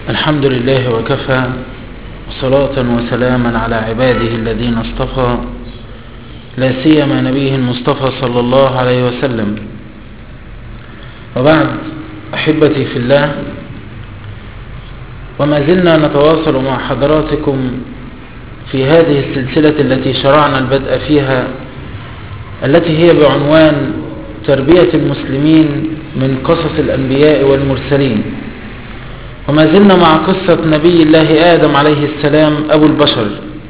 الحمد لله وكفى، صلاة وسلاما على عباده الذين اصطفى، لا سيما نبيه المصطفى صلى الله عليه وسلم. وبعد، أحبتي في الله، وما زلنا نتواصل مع حضراتكم في هذه السلسلة التي شرعنا البدء فيها، التي هي بعنوان تربية المسلمين من قصص الأنبياء والمرسلين. وما زلنا مع قصة نبي الله آدم عليه السلام أبو البشر،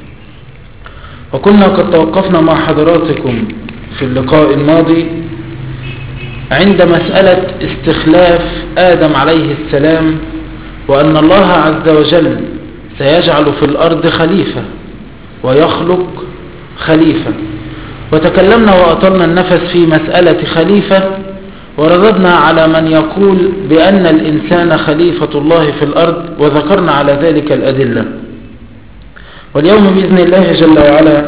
وكنا قد توقفنا مع حضراتكم في اللقاء الماضي عند مسألة استخلاف آدم عليه السلام، وأن الله عز وجل سيجعل في الأرض خليفة ويخلق خليفة. وتكلمنا وأطلنا النفس في مسألة خليفة، ورددنا على من يقول بأن الإنسان خليفة الله في الأرض، وذكرنا على ذلك الأدلة. واليوم بإذن الله جل وعلا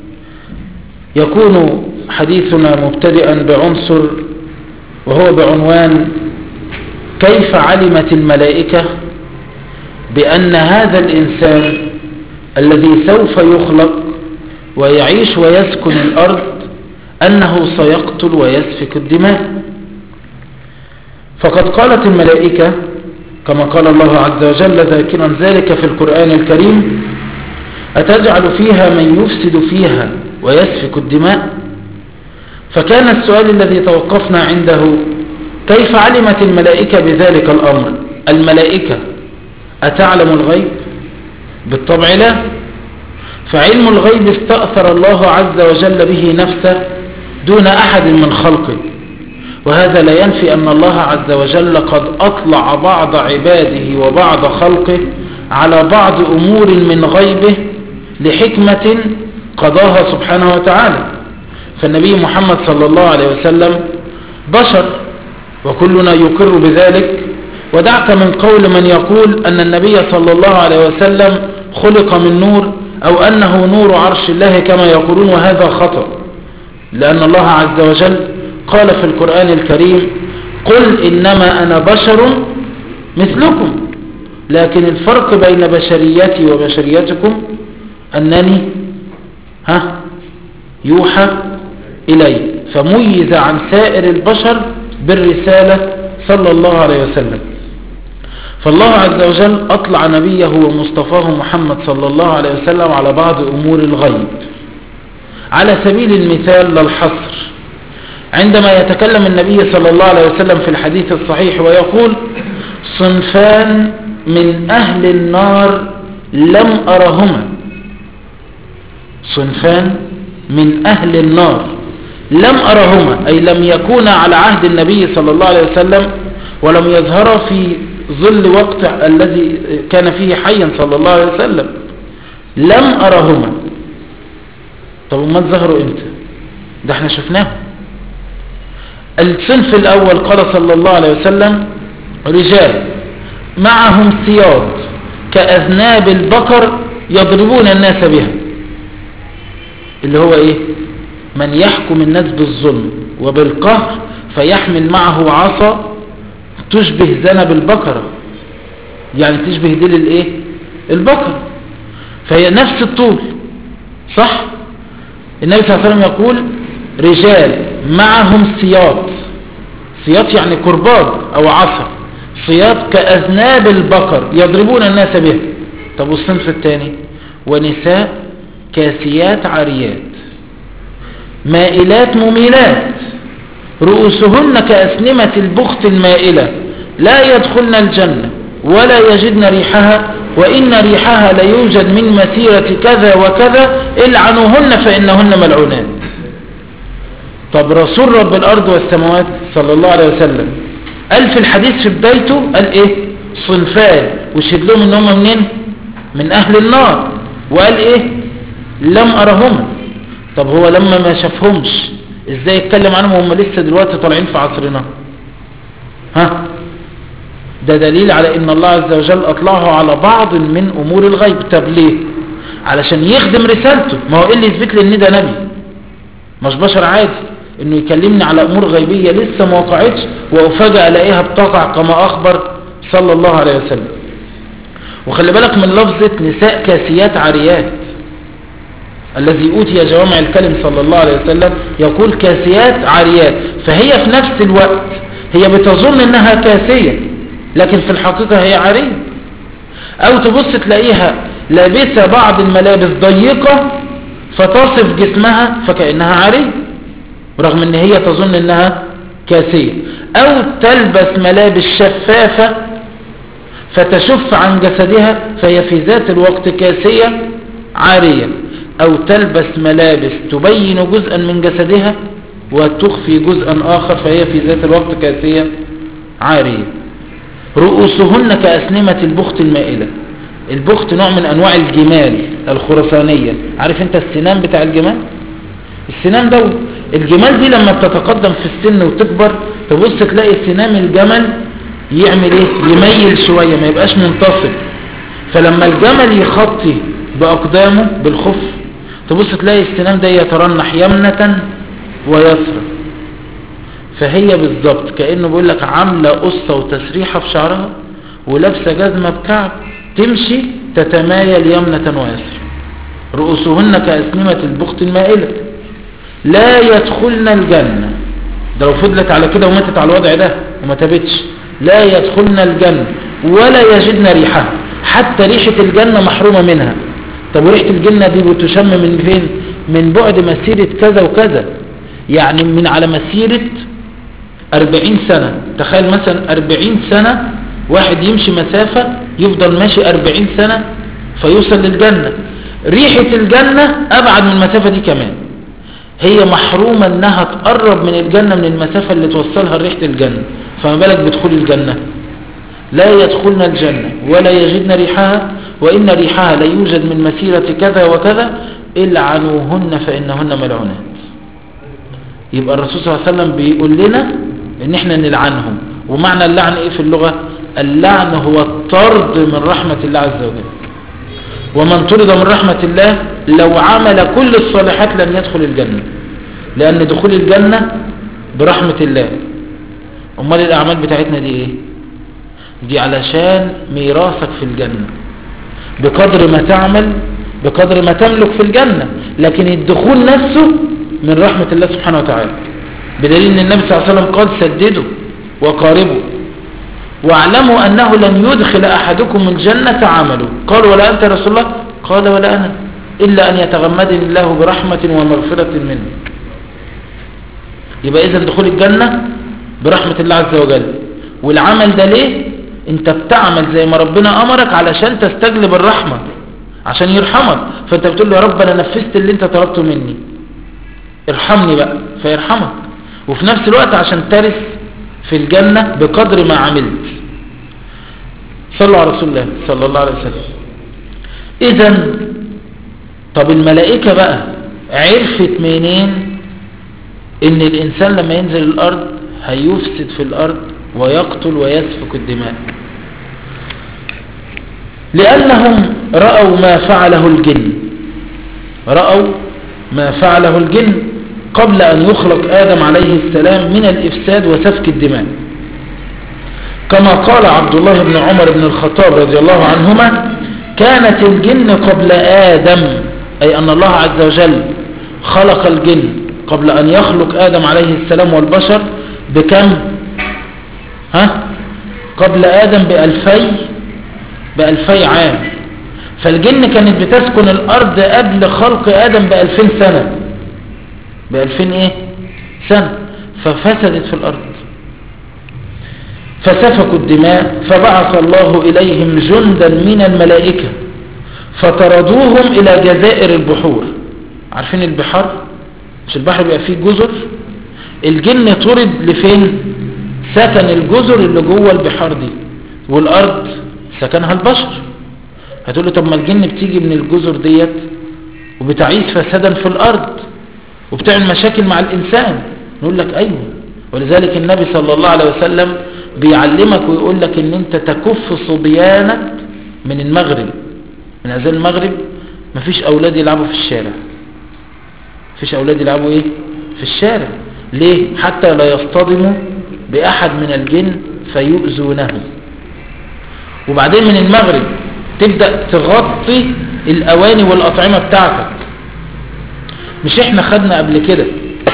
يكون حديثنا مبتدئا بعنصر، وهو بعنوان كيف علمت الملائكة بأن هذا الإنسان الذي سوف يخلق ويعيش ويسكن الأرض أنه سيقتل ويسفك الدماء. فقد قالت الملائكة كما قال الله عز وجل ذاكرا ذلك في القرآن الكريم: أتجعل فيها من يفسد فيها ويسفك الدماء؟ فكان السؤال الذي توقفنا عنده: كيف علمت الملائكة بذلك الأمر؟ الملائكة أتعلم الغيب؟ بالطبع لا. فعلم الغيب استأثر الله عز وجل به نفسه دون أحد من خلقه، وهذا لا ينفي أن الله عز وجل قد أطلع بعض عباده وبعض خلقه على بعض أمور من غيبه لحكمة قضاها سبحانه وتعالى. فالنبي محمد صلى الله عليه وسلم بشر، وكلنا يقر بذلك. ودعك من قول من يقول أن النبي صلى الله عليه وسلم خلق من نور، أو أنه نور عرش الله كما يقولون، وهذا خطأ، لأن الله عز وجل قال في القرآن الكريم: قل إنما أنا بشر مثلكم، لكن الفرق بين بشريتي وبشريتكم أنني يوحى إلي، فميز عن سائر البشر بالرسالة صلى الله عليه وسلم. فالله عز وجل أطلع نبيه ومصطفاه محمد صلى الله عليه وسلم على بعض أمور الغيب. على سبيل المثال للحصر، عندما يتكلم النبي صلى الله عليه وسلم في الحديث الصحيح ويقول: صنفان من أهل النار لم أرهما. صنفان من أهل النار لم أرهما، أي لم يكون على عهد النبي صلى الله عليه وسلم، ولم يظهر في ظل وقت الذي كان فيه حيا صلى الله عليه وسلم. لم أرهما. طب ما ظهروا امتى؟ ده احنا شفناه. الصنف الأول قال صلى الله عليه وسلم: رجال معهم سياط كأذناب البقر يضربون الناس بها. اللي هو ايه؟ من يحكم الناس بالظلم وبالقهر، فيحمل معه عصا تشبه ذنب البقرة، يعني تشبه ديل الايه؟ البقرة، فهي نفس الطول، صح؟ النبي صلى الله عليه وسلم يقول: رجال معهم سياط. سياط يعني كرباج او عصا، سياط كأذناب البقر يضربون الناس به. طب والصنف الثاني: ونساء كاسيات عاريات مائلات مميلات رؤوسهن كأسنمة البخت المائلة لا يدخلن الجنة ولا يجدن ريحها، وإن ريحها ليوجد من مسيرة كذا وكذا، العنوهن فإنهن ملعونات. طب رسول رب الأرض والسماوات صلى الله عليه وسلم قال في الحديث في بدايته، قال إيه؟ صنفان، وشهد لهم إن هم منين؟ من أهل النار. وقال إيه؟ لم أرهما. طب هو لما ما شافهمش ازاي يتكلم عنهم وهم لسه دلوقتي طالعين في عصرنا؟ ده دليل على ان الله عز وجل اطلعه على بعض من امور الغيب. طب ليه؟ علشان يخدم رسالته. ما هو اللي يثبت لي ان ده نبي، مش بشر عادي، انه يكلمني على امور غيبية لسه ما وقعتش وافاجئ الاقيها بتقع كما اخبر صلى الله عليه وسلم. وخلي بالك من لفظة نساء كاسيات عاريات، الذي أوتي جوامع الكلم صلى الله عليه وسلم يقول كاسيات عاريات، فهي في نفس الوقت هي بتظن انها كاسية لكن في الحقيقة هي عارية. او تبص تلاقيها لابسة بعض الملابس ضيقة فتصف جسمها فكأنها عارية رغم ان هي تظن انها كاسية، او تلبس ملابس شفافة فتشف عن جسدها فهي في ذات الوقت كاسية عارية، او تلبس ملابس تبين جزءا من جسدها وتخفي جزءا اخر فهي في ذات الوقت كاسية عارية. رؤوسهن كأسنمة البخت المائلة. البخت نوع من انواع الجمال الخرسانية، عارف انت السنام بتاع الجمال؟ السنام ده الجمال دي لما بتتقدم في السن وتكبر تبص تلاقي سنام الجمل يعمل ايه؟ يميل شوية ما يبقاش منتصب، فلما الجمل يخطي بأقدامه بالخف تبص تلاقي السنام ده يترنح يمنة ويسرى. فهي بالضبط كأنه بيقول لك عاملة قصة وتسريحة في شعرها ولابسة جزمة بكعب تمشي تتمايل يمنة ويسرى. رؤوسهن كأسنمة البخت المائلة لا يدخلن الجنة. ده لو فضلت على كده وماتت على الوضع ده وما تابتش لا يدخلن الجنة ولا يجدن ريحها، حتى ريحة الجنة محرومة منها. طب وريحة الجنة دي بتشم من فين؟ من بعد مسيرة كذا وكذا، يعني من على مسيرة 40 سنة. تخيل مثلا 40 سنة واحد يمشي مسافة يفضل ماشي 40 سنة فيوصل للجنة، ريحة الجنة أبعد من المسافة دي كمان. هي محرومة انها تقرب من الجنة من المسافة اللي توصلها ريحة الجنة، فما بالك بدخول الجنة. لا يدخلن الجنة ولا يجدن ريحها وإن ريحها لا يوجد من مسيرة كذا وكذا إلعنوهن فإنهن ملعونات. يبقى الرسول صلى الله عليه وسلم بيقول لنا ان احنا نلعنهم. ومعنى اللعن ايه في اللغة؟ اللعن هو الطرد من رحمة الله عز وجل، ومن طرد من رحمة الله لو عمل كل الصالحات لن يدخل الجنة، لأن دخول الجنة برحمة الله. أمال الأعمال بتاعتنا دي إيه؟ دي علشان ميراثك في الجنة، بقدر ما تعمل بقدر ما تملك في الجنة، لكن الدخول نفسه من رحمة الله سبحانه وتعالى، بدليل أن النبي صلى الله عليه وسلم قال سددوا وقاربوا واعلموا أنه لن يدخل أحدكم الجنة عمله. قال ولا أنت رسول الله؟ قال ولا أنا، إلا أن يتغمدني الله برحمة ومغفرة منه. يبقى إذن دخول الجنة برحمة الله عز وجل. والعمل ده ليه؟ انت بتعمل زي ما ربنا أمرك علشان تستجلب الرحمة، عشان يرحمك. فانت بتقول له يا رب أنا نفذت اللي انت طلبته مني، ارحمني بقى فيرحمك، وفي نفس الوقت عشان ترث في الجنة بقدر ما عملت. صلوا على رسول الله صلى الله عليه وسلم. إذن طب الملائكة بقى عرفت منين ان الإنسان لما ينزل الأرض هيفسد في الأرض ويقتل ويسفك الدماء؟ لأنهم رأوا ما فعله الجن، رأوا ما فعله الجن قبل أن يخلق آدم عليه السلام من الإفساد وسفك الدماء، كما قال عبد الله بن عمر بن الخطاب رضي الله عنهما كانت الجن قبل آدم، أي أن الله عز وجل خلق الجن قبل أن يخلق آدم عليه السلام والبشر بكم؟ قبل آدم بألفي عام. فالجن كانت بتسكن الأرض قبل خلق آدم ب2000 سنة، ب2000 سنة، ففسدت في الأرض فسفكوا الدماء، فبعث الله إليهم جندا من الملائكة فطردوهم إلى جزائر البحور. عارفين البحار؟ مش البحر بيبقى فيه جزر؟ الجن طرد لفين؟ سكن الجزر اللي جوه البحار دي، والأرض سكنها البشر. هتقول له طب ما الجن بتيجي من الجزر ديت وبتعيش فسادا في الأرض وبتعمل مشاكل مع الإنسان. نقول لك أيوه، ولذلك النبي صلى الله عليه وسلم بيعلمك ويقول لك ان انت تكف صبيانك من المغرب، من أذان المغرب مفيش أولاد يلعبوا في الشارع، مفيش أولاد يلعبوا في الشارع. ليه؟ حتى لا يصطدموا بأحد من الجن فيؤذونه. وبعدين من المغرب تبدأ تغطي الأواني والأطعمة بتاعتك. مش احنا خدنا قبل كده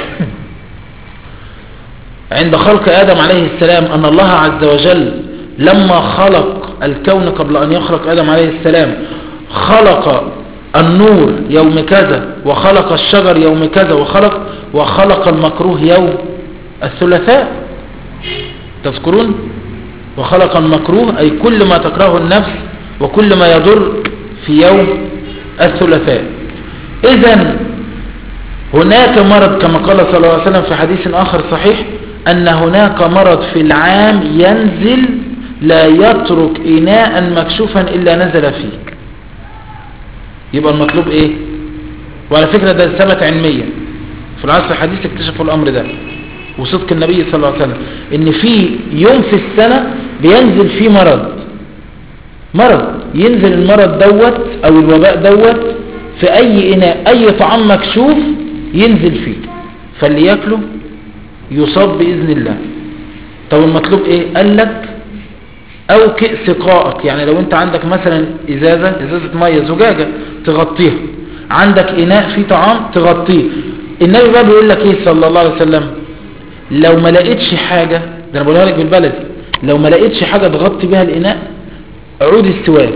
عند خلق آدم عليه السلام أن الله عز وجل لما خلق الكون قبل أن يخلق آدم عليه السلام خلق النور يوم كذا، وخلق الشجر يوم كذا، وخلق المكروه يوم الثلاثاء، تذكرون؟ وخلق المكروه أي كل ما تكره النفس وكل ما يضر في يوم الثلاثاء. إذن هناك مرض كما قال صلى الله عليه وسلم في حديث آخر صحيح أن هناك مرض في العام ينزل لا يترك إناء مكشوفا إلا نزل فيه. يبقى المطلوب إيه؟ وعلى فكرة ده ثبت علميا في العصر الحديث، اكتشفوا الأمر ده وصدق النبي صلى الله عليه وسلم إن في يوم في السنة بينزل فيه مرض ينزل المرض دوت أو الوباء دوت في أي إناء، أي طعام مكشوف ينزل فيه، فاللي يأكله يصاب بإذن الله. طب المطلوب إيه؟ قال لك أو كأس قائق، يعني لو أنت عندك مثلا إزازة مية زجاجة تغطيها، عندك إناء فيه طعام تغطيه. النبي بقى بيقول لك إيه صلى الله عليه وسلم؟ لو ما لقيتش حاجة، ده أنا بقولها لك بالبلد، لو ما لقيتش حاجة تغطي بها الإناء، عود السواك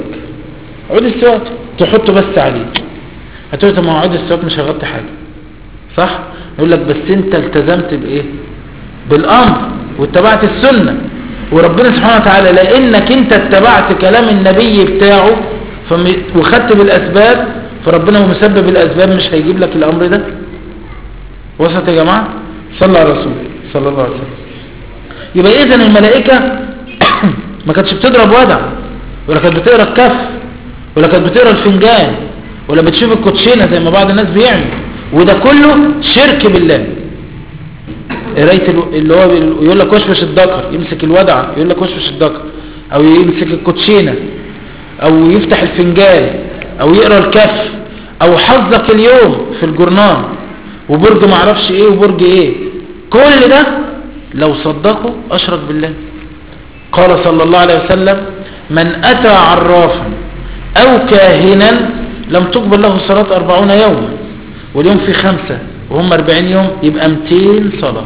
تحطه بس عليه. هتقول طب ما عود السواك مش هيغطي حاجة، صح؟ يقول لك بس انت التزمت بايه؟ بالامر واتبعت السنة، وربنا سبحانه وتعالى لانك انت اتبعت كلام النبي بتاعه وخدت بالاسباب، فربنا مسبب الاسباب مش هيجيب لك الامر ده. وصلت يا جماعة؟ صلى على رسول صلى الله عليه وسلم. يبقى اذن الملائكة ما كانتش بتضرب ودع، ولا كانت بتقرا الكف، ولا كانت بتقرا الفنجان، ولا بتشوف الكوتشينه زي ما بعض الناس بيعمل، وده كله شرك بالله. قرايه اللي هو يقول لك وشوش الذكر، يمسك الودع يقول لك وشوش الذكر، او يمسك الكوتشينه، او يفتح الفنجان، او يقرا الكف، او حظك اليوم في الجورنال وبرج ما اعرفش ايه وبرج ايه، كل ده لو صدقوا اشرك بالله. قال صلى الله عليه وسلم من اتى عرافا او كاهنا لم تقبل له صلاة 40 يوما، واليوم في 5 وهم 40 يوم، يبقى 200 صلاة.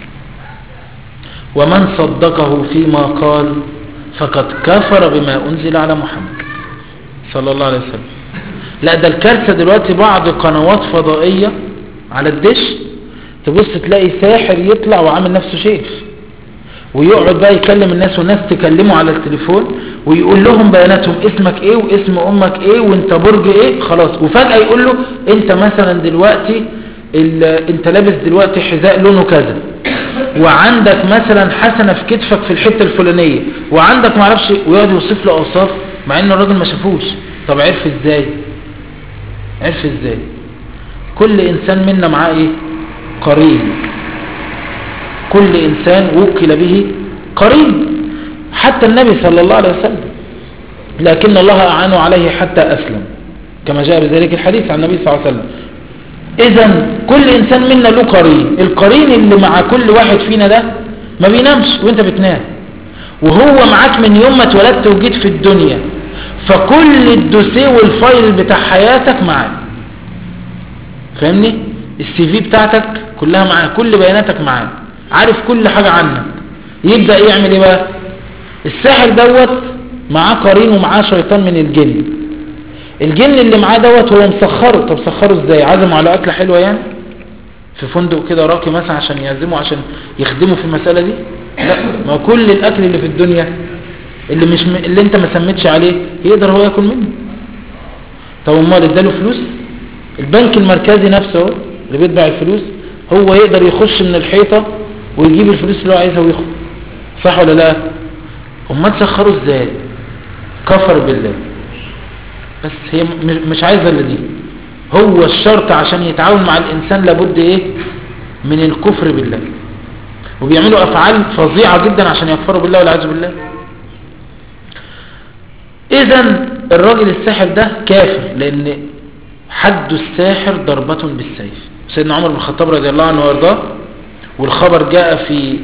ومن صدقه فيما قال فقد كفر بما أنزل على محمد صلى الله عليه وسلم. لا ده الكارثة دلوقتي بعض قنوات فضائية على الدش تبص تلاقي ساحر يطلع وعامل نفسه شيخ، ويقعد بقى يكلم الناس والناس تكلمه على التليفون ويقول لهم بياناتهم، اسمك ايه واسم امك ايه وانت برج ايه، خلاص. وفجأة يقول له انت مثلا دلوقتي انت لابس دلوقتي حذاء لونه كذا، وعندك مثلا حسنة في كتفك في الحتة الفلانية، وعندك معرفش، ويقعد يوصف له اوصاف مع ان الراجل ما شافوش. طب عرف ازاي؟ كل انسان منا معاه ايه؟ قرين. كل انسان وكل به قرين، حتى النبي صلى الله عليه وسلم، لكن الله أعانه عليه حتى أسلم كما جاء بذلك الحديث عن النبي صلى الله عليه وسلم. إذن كل إنسان منا له قرين، القرين اللي مع كل واحد فينا ده ما بينامش وانت بتنام، وهو معاك من يوم ما اتولدت وجيت في الدنيا، فكل الدوسيه والفايل بتاع حياتك معاك. فاهمني؟ السي في بتاعتك كلها معاك، كل بياناتك معاك، عارف كل حاجة عنك. يبدأ يعمل ايه بقى؟ الساحر دوت معاه قرين ومعاه شيطان من الجن اللي معاه دوت هو مسخره. طب سخره ازاي؟ عزمه على اكله حلوه يعني في فندق كده راقي مثلا عشان يعزمه عشان يخدمه في المسألة دي؟ لا، ما كل الاكل اللي في الدنيا اللي انت ما سميتش عليه يقدر هو ياكل منه. طب امال اداله فلوس؟ البنك المركزي نفسه اللي بيتبع الفلوس هو يقدر يخش من الحيطة ويجيب الفلوس اللي هو عايزها ويخرج، صح ولا لا؟ امال تسخروا ازاي؟ كفر بالله. بس هي مش عايزة اللي دي، هو الشرط عشان يتعاون مع الانسان لابد ايه؟ من الكفر بالله، وبيعملوا افعال فظيعة جدا عشان يكفروا بالله والعياذ بالله. اذا الراجل الساحر ده كافر، لان حد الساحر ضربة بالسيف. سيدنا عمر بن الخطاب رضي الله عنه وارضاه، والخبر جاء في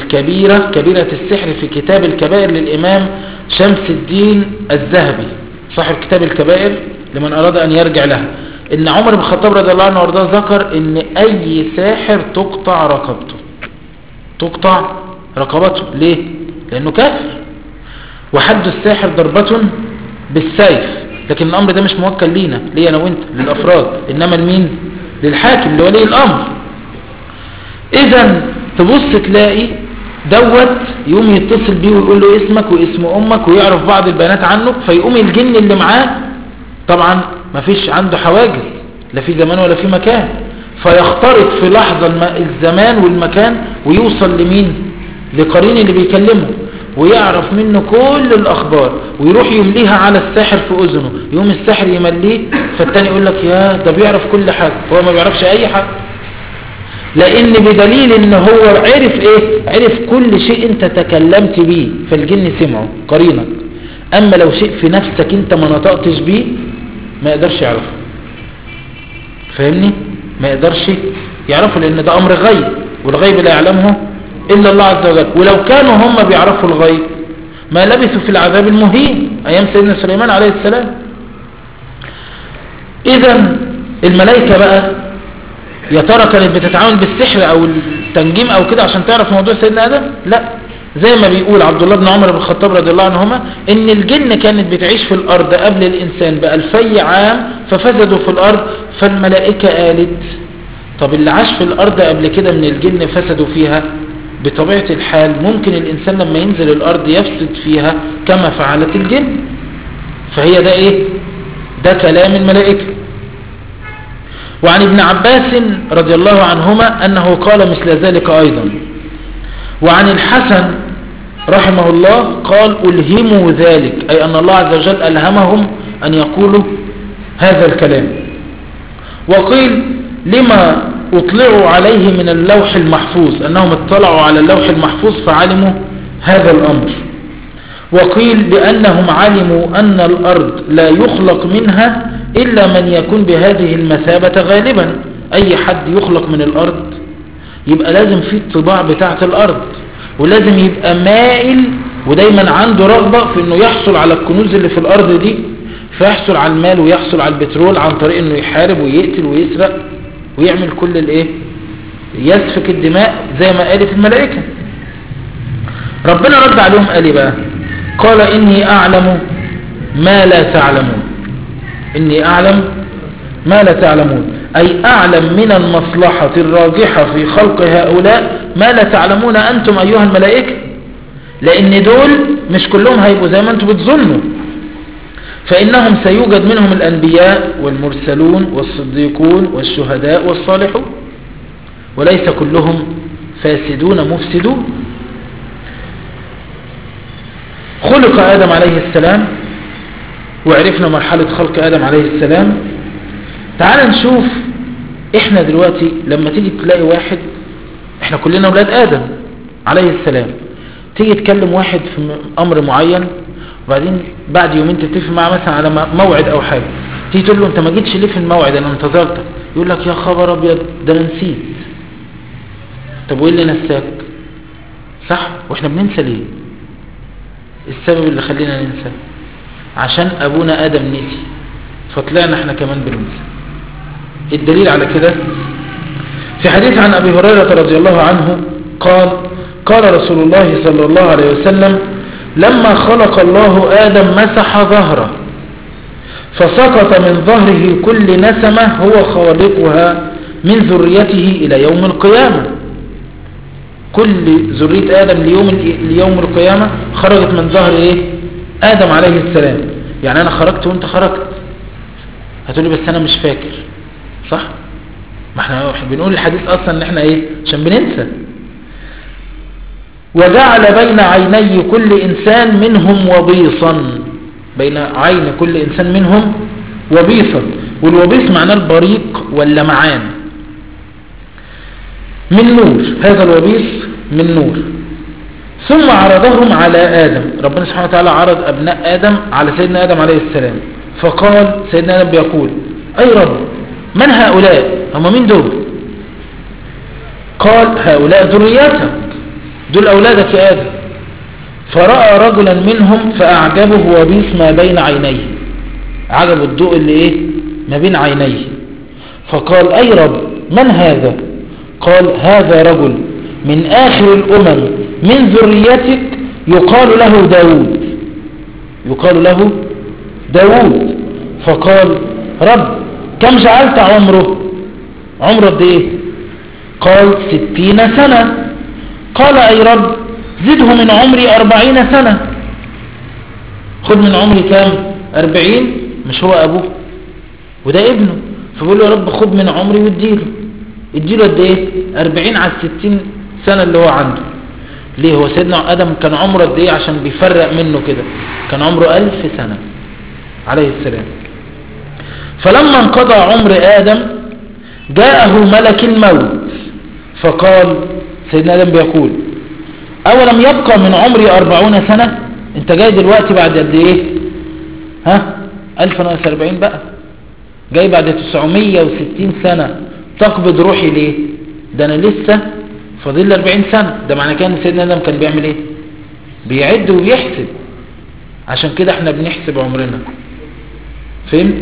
الكبيرة، كبيرة السحر، في كتاب الكبائر للإمام شمس الدين الذهبي صاحب كتاب الكبائر لمن أراد أن يرجع لها، إن عمر بن الخطاب رضي الله عنه وارضاه ذكر إن أي ساحر تقطع رقبته، تقطع رقبته. ليه؟ لأنه كافر، وحد الساحر ضربة بالسيف. لكن الأمر ده مش موكل لينا، ليه أنا وإنت للأفراد، إنما لمين؟ للحاكم لولي الأمر. إذا تبص تلاقي دوت يقوم يتصل بيه ويقول له اسمك واسم أمك ويعرف بعض البيانات عنه، فيقوم الجن اللي معاه طبعا ما فيش عنده حواجز لا في زمان ولا في مكان، فيخترق في لحظة الزمان والمكان ويوصل لمين؟ لقرين اللي بيكلمه، ويعرف منه كل الأخبار ويروح يمليها على الساحر في أذنه، يوم الساحر يمليه، فالتاني يقول لك يا ده بيعرف كل حاجة، هو ما بيعرفش أي حاجة، لأن بدليل إن هو عرف إيه؟ عرف كل شيء أنت تكلمت بيه فالجن سمعه قرينك. أما لو شيء في نفسك أنت ما نطقتش بيه ما يقدرش يعرفه، فاهمني؟ ما يقدرش يعرفه، لأن ده أمر غيب، والغيب لا يعلمه إلا الله عز وجل. ولو كانوا هم بيعرفوا الغيب ما لبثوا في العذاب المهين أيام سيدنا سليمان عليه السلام. إذن الملائكة بقى يا ترى كانت بتتعامل بالسحر أو التنجيم أو كده عشان تعرف موضوع سيدنا آدم؟ لا، زي ما بيقول عبد الله بن عمر بن الخطاب رضي الله عنهما إن الجن كانت بتعيش في الأرض قبل الإنسان ب2000 عام ففسدوا في الأرض، فالملائكة قالت طب اللي عاش في الأرض قبل كده من الجن فسدوا فيها، بطبيعة الحال ممكن الإنسان لما ينزل الأرض يفسد فيها كما فعلت الجن. فهي ده إيه؟ ده كلام الملائكة. وعن ابن عباس رضي الله عنهما أنه قال مثل ذلك أيضا. وعن الحسن رحمه الله قال ألهموا ذلك، أي أن الله عز وجل ألهمهم أن يقولوا هذا الكلام. وقيل لما اطلعوا عليه من اللوح المحفوظ، أنهم اطلعوا على اللوح المحفوظ فعلموا هذا الأمر. وقيل بأنهم علموا أن الأرض لا يخلق منها إلا من يكون بهذه المثابة غالبا. أي حد يخلق من الأرض يبقى لازم فيه الطباع بتاعة الأرض، ولازم يبقى مائل ودايما عنده رغبة في أنه يحصل على الكنوز اللي في الأرض دي، فيحصل على المال ويحصل على البترول عن طريق أنه يحارب ويقتل ويسرق ويعمل كل الايه، يسفك الدماء زي ما قالت الملائكة. ربنا رد عليهم قال ايه بقى؟ قال إني أعلم ما لا تعلمون. إني أعلم ما لا تعلمون، أي أعلم من المصلحة الراجحة في خلق هؤلاء ما لا تعلمون أنتم أيها الملائكة، لأن دول مش كلهم هيبقوا زي ما أنتم بتظنوا، فإنهم سيوجد منهم الأنبياء والمرسلون والصديقون والشهداء والصالحون، وليس كلهم فاسدون مفسدون. خلق آدم عليه السلام وعرفنا مرحلة خلق آدم عليه السلام. تعال نشوف احنا دلوقتي لما تيجي تلاقي واحد، احنا كلنا اولاد آدم عليه السلام، تيجي تكلم واحد في امر معين وبعدين بعد يومين تتفق معه مثلا على موعد او حاجة، تيجي تقول له انت ما جيتش ليه في الموعد انا انتظرتك، يقول لك يا خبر ابيض ده انا نسيت. طب وايه اللي نساك؟ صح؟ واحنا بننسى ليه؟ السبب اللي خلينا ننسى عشان ابونا ادم نسي فطلعنا احنا كمان بننسى. الدليل على كده في حديث عن ابي هريرة رضي الله عنه قال قال رسول الله صلى الله عليه وسلم لما خلق الله آدم مسح ظهره فسقط من ظهره كل نسمة هو خالقها من ذريته إلى يوم القيامة. كل ذرية آدم ليوم القيامة خرجت من ظهر إيه؟ آدم عليه السلام. يعني أنا خرجت وأنت خرجت، هتقولي بس أنا مش فاكر، صح؟ ما احنا بنقول الحديث أصلا إن احنا إيه؟ عشان بننسى. وجعل بين عيني كل إنسان منهم وبيصا، بين عين كل إنسان منهم وبيصا، والوبيص معناه البريق واللمعان من نور، هذا الوبيص من نور. ثم عرضهم على آدم، ربنا سبحانه وتعالى عرض أبناء آدم على سيدنا آدم عليه السلام، فقال سيدنا آدم بيقول أي رب من هؤلاء؟ هم مين دول؟ قال هؤلاء ذريتك، دول أولادك يا آدم. فرأى رجلا منهم فأعجبه وبيص ما بين عينيه، عجب الضوء اللي ايه ما بين عينيه، فقال اي رب من هذا؟ قال هذا رجل من آخر الأمم من ذريتك يقال له داود، يقال له داود. فقال رب كم جعلت عمره؟ عمره قد ايه؟ قال 60 سنة. قال اي رب زده من عمري 40 سنة. خد من عمري كام؟ 40. مش هو ابوه وده ابنه، فبقول له يا رب خد من عمري واديله. اديله قد ايه؟ 40 على 60 سنة اللي هو عنده. ليه؟ هو سيدنا آدم كان عمره قد ايه عشان بيفرق منه كده؟ كان عمره 1000 سنة عليه السلام. فلما انقضى عمر آدم جاءه ملك الموت فقال، سيدنا آدم بيقول أولم يبقى من عمري 40 سنة؟ انت جاي دلوقتي بعد قد ايه؟ 1040 بقى، جاي بعد 960 سنة تقبض روحي ليه؟ ده انا لسه فاضل 40 سنة. ده معنى كان سيدنا آدم كان بيعمل ايه؟ بيعد وبيحسب. عشان كده احنا بنحسب عمرنا. فهمت؟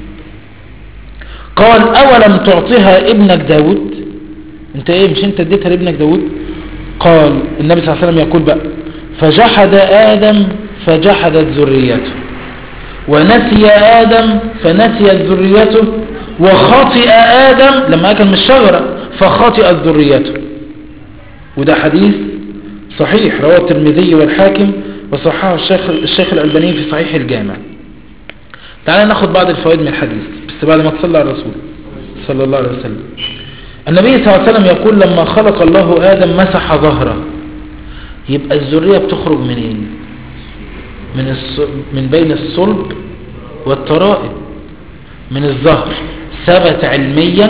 قال أولم تعطيها ابنك داود؟ انت ايه مش انت اديتها لابنك داود؟ قال النبي صلى الله عليه وسلم يقول بقى فجحد آدم فجحدت ذريته، ونسي آدم فنسيت ذريته، وخطئ آدم لما أكل من الشجرة فخطئت ذريته. وده حديث صحيح رواه الترمذي والحاكم وصححه الشيخ الألباني في صحيح الجامع. تعالى ناخد بعض الفوائد من الحديث بس بعد ما تصلى على الرسول صلى الله عليه وسلم. النبي صلى الله عليه وسلم يقول لما خلق الله آدم مسح ظهره. يبقى الذرية بتخرج منين؟ من بين الصلب والترائب، من الظهر. ثبت علميا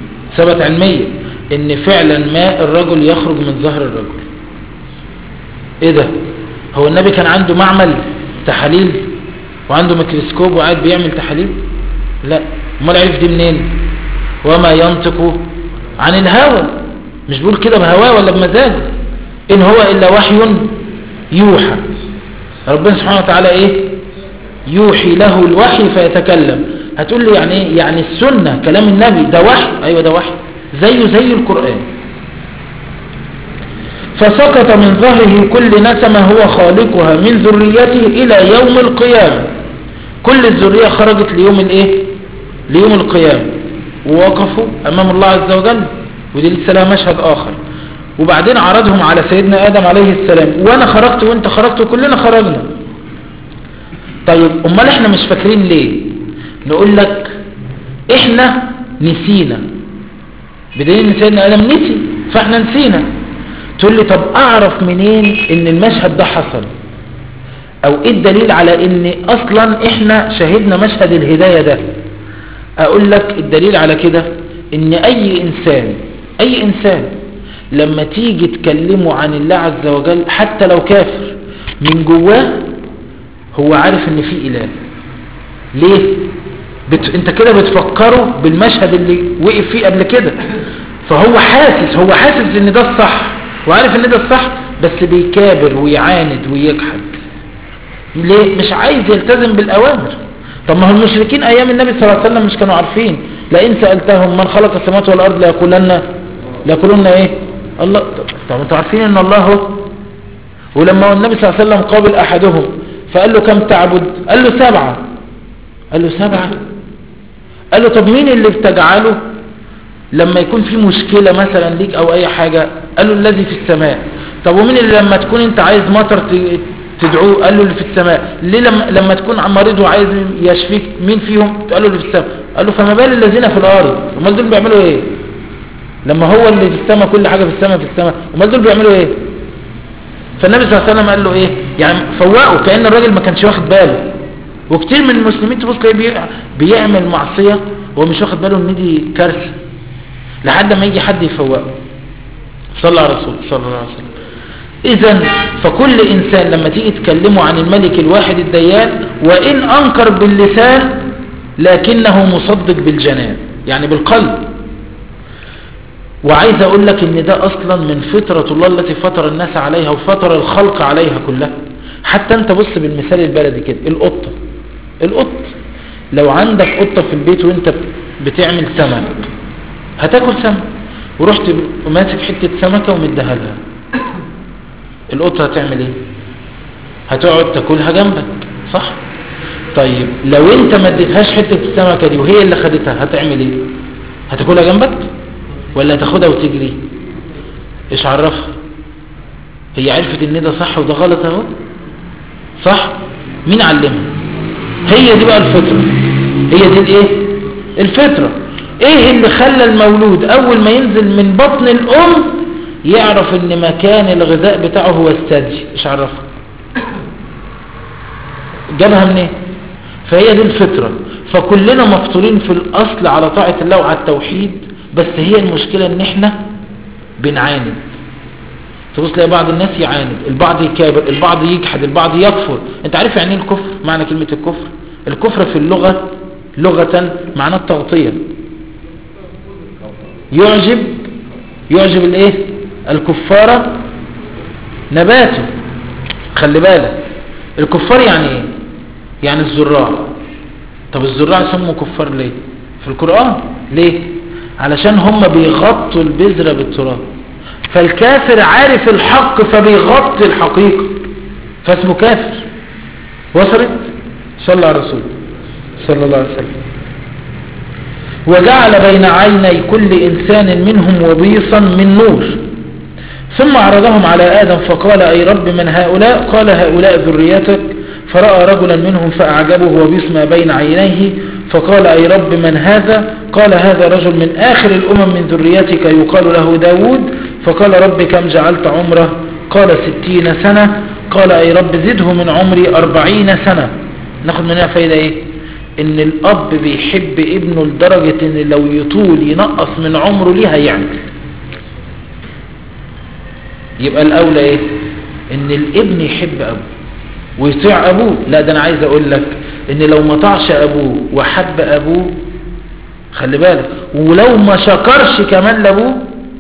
ان فعلا ماء الرجل يخرج من ظهر الرجل. ايه ده؟ هو النبي كان عنده معمل تحاليل وعنده ميكروسكوب وقاعد بيعمل تحاليل؟ لا. امال عرف دي منين؟ وما ينطق عن الهوى، مش بيقول كده بهواه ولا بمزاجه، ان هو الا وحي يوحى. ربنا سبحانه وتعالى ايه؟ يوحي له الوحي فيتكلم. هتقول لي يعني ايه؟ يعني السنة كلام النبي ده وحي. ايوه ده وحي زي القرآن. فسقط من ظهره كل نسمة هو خالقها من ذريته الى يوم القيامة. كل الذرية خرجت ليوم الايه؟ ليوم القيامة، ووقفوا امام الله عز وجل. ودي لسه لها مشهد اخر. وبعدين عرضهم على سيدنا آدم عليه السلام، وانا خرجت وانت خرجت وكلنا خرجنا. طيب امال احنا مش فاكرين ليه؟ نقول لك احنا نسينا، بدليل ان سيدنا آدم نسي فاحنا نسينا. تقول لي طب اعرف منين ان المشهد ده حصل؟ او ايه الدليل على ان اصلا احنا شاهدنا مشهد الهداية ده؟ اقول لك الدليل على كده ان اي انسان لما تيجي تكلمه عن الله عز وجل حتى لو كافر من جواه هو عارف ان في اله. ليه؟ انت كده بتفكره بالمشهد اللي وقف فيه قبل كده، فهو حاسس ان ده الصح وعارف ان ده الصح، بس بيكابر ويعاند ويجحد. ليه؟ مش عايز يلتزم بالاوامر. طب ما هو المشركين ايام النبي صلى الله عليه وسلم مش كانوا عارفين؟ لئن سألتهم من خلق السماوات والارض ليقولن ايه؟ الله. طب انتوا عارفين ان الله هو. ولما النبي صلى الله عليه وسلم قابل احدهم فقال له كم تعبد؟ قال له 7. قال له 7؟ قال له طب مين اللي بتجعله لما يكون في مشكلة مثلا ليك او اي حاجة؟ قال له الذي في السماء. طب ومين اللي لما تكون انت عايز مطر تدعوه؟ قال له اللي في السماء. ليه لما تكون مريض وعايز يشفيك مين فيهم؟ قال له اللي في السماء. قال له فما بال الذين في الارض؟ امال دول بيعملوا ايه لما هو اللي في السماء؟ كل حاجة في السماء امال دول بيعملوا ايه؟ فالنبي صلى الله عليه وسلم قال له ايه يعني؟ فوقه كأن الراجل ما كانش واخد باله. وكتير من المسلمين تبص تلاقيه بيعمل معصية وهو مش واخد باله ان دي كارثة، لحد ما يجي حد يفوقه. صلى على الرسول صلى الله عليه وسلم. اذا فكل انسان لما تيجي تكلمه عن الملك الواحد الديان وان انكر باللسان لكنه مصدق بالجنان، يعني بالقلب. وعايز اقول لك ان ده اصلا من فطرة الله التي فطر الناس عليها وفطر الخلق عليها كلها. حتى انت بص بالمثال البلدي كده، القط لو عندك قطة في البيت وانت بتعمل سمك، هتاكل سمك ورحت ماسك حتة سمكة ومديها لها، القطة هتعمل ايه؟ هتقعد تاكلها جنبك، صح؟ طيب لو انت ما اديتهاش حتة السمكة دي وهي اللي خدتها، هتعمل ايه؟ هتاكلها جنبك ولا هتاخدها وتجري؟ ايش عرفها؟ هي عرفت ان ده صح وده غلط اهو، صح؟ مين علمها؟ هي دي بقى الفطرة، هي دي الايه؟ الفطرة. ايه اللي خلى المولود اول ما ينزل من بطن الام يعرف ان مكان الغذاء بتاعه هو الثدي؟ ايش عرفها؟ جابها منين؟ فهي دي الفطرة. فكلنا مفطورين في الاصل على طاعة الله وعلى التوحيد، بس هي المشكلة ان احنا بنعاند. تبص تلاقي بعض الناس يعاند، البعض يكابر، البعض يجحد، البعض يكفر. انت عارف يعني ايه الكفر؟ معنى كلمة الكفر، الكفر في اللغة لغة معناه التغطية. يعجب الايه؟ الكفار نباته. خلي بالك، الكفار يعني ايه؟ يعني الزراع. طب الزراع سموا كفار ليه في القرآن؟ ليه؟ علشان هم بيغطوا البذرة بالتراب. فالكافر عارف الحق فبيغطي الحقيقة، فاسمه كافر. وصلت؟ صلى على رسول صلى الله عليه وسلم. وجعل بين عيني كل إنسان منهم وبيصا من نور، ثم عرضهم على آدم فقال أي رب من هؤلاء؟ قال هؤلاء ذريتك. فرأى رجلا منهم فأعجبه وبيص ما بين عينيه، فقال أي رب من هذا؟ قال هذا رجل من آخر الأمم من ذريتك يقال له داود. فقال رب كم جعلت عمره؟ قال 60 سنة. قال أي رب زده من عمري 40 سنة. ناخد منها فايدة ايه؟ ان الاب بيحب ابنه لدرجة ان لو يطول ينقص من عمره ليه هيعمل. يبقى الاولى ايه؟ ان الابن يحب ابوه ويطيع ابوه. لا ده انا عايز اقول لك ان لو ما طاعش ابوه وحب ابوه، خلي بالك، ولو ما شكرش كمان لابوه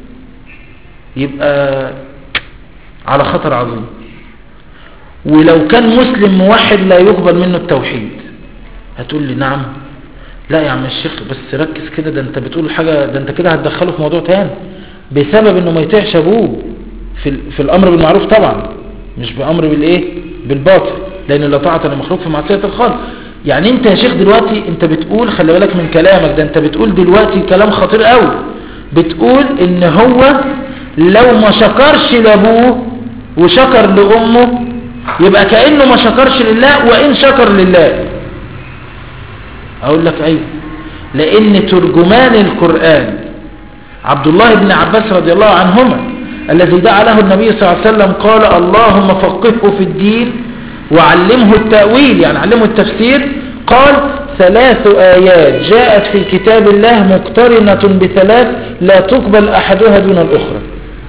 يبقى على خطر عظيم. ولو كان مسلم موحد لا يقبل منه التوحيد. هتقول لي نعم، لا يا عم الشيخ بس ركز كده، ده انت بتقول حاجة، ده انت كده هتدخله في موضوع تاني. بسبب انه ما يطيعش ابوه في الامر بالمعروف طبعا، مش بامر بالايه؟ بالباطل، لان لا طاعة لمخلوق في معصية الخالق. يعني انت يا شيخ دلوقتي انت بتقول، خلي بالك من كلامك ده، انت بتقول دلوقتي كلام خطير قوي. بتقول ان هو لو ما شكرش لابوه وشكر لامه يبقى كأنه ما شكرش لله وان شكر لله. اقول لك ايوه، لان ترجمان القرآن عبد الله بن عباس رضي الله عنهما الذي دعا له النبي صلى الله عليه وسلم قال اللهم فقهه في الدين وعلمه التأويل، يعني علمه التفسير. قال 3 آيات جاءت في كتاب الله مقترنة ب3 لا تقبل أحدها دون الأخرى.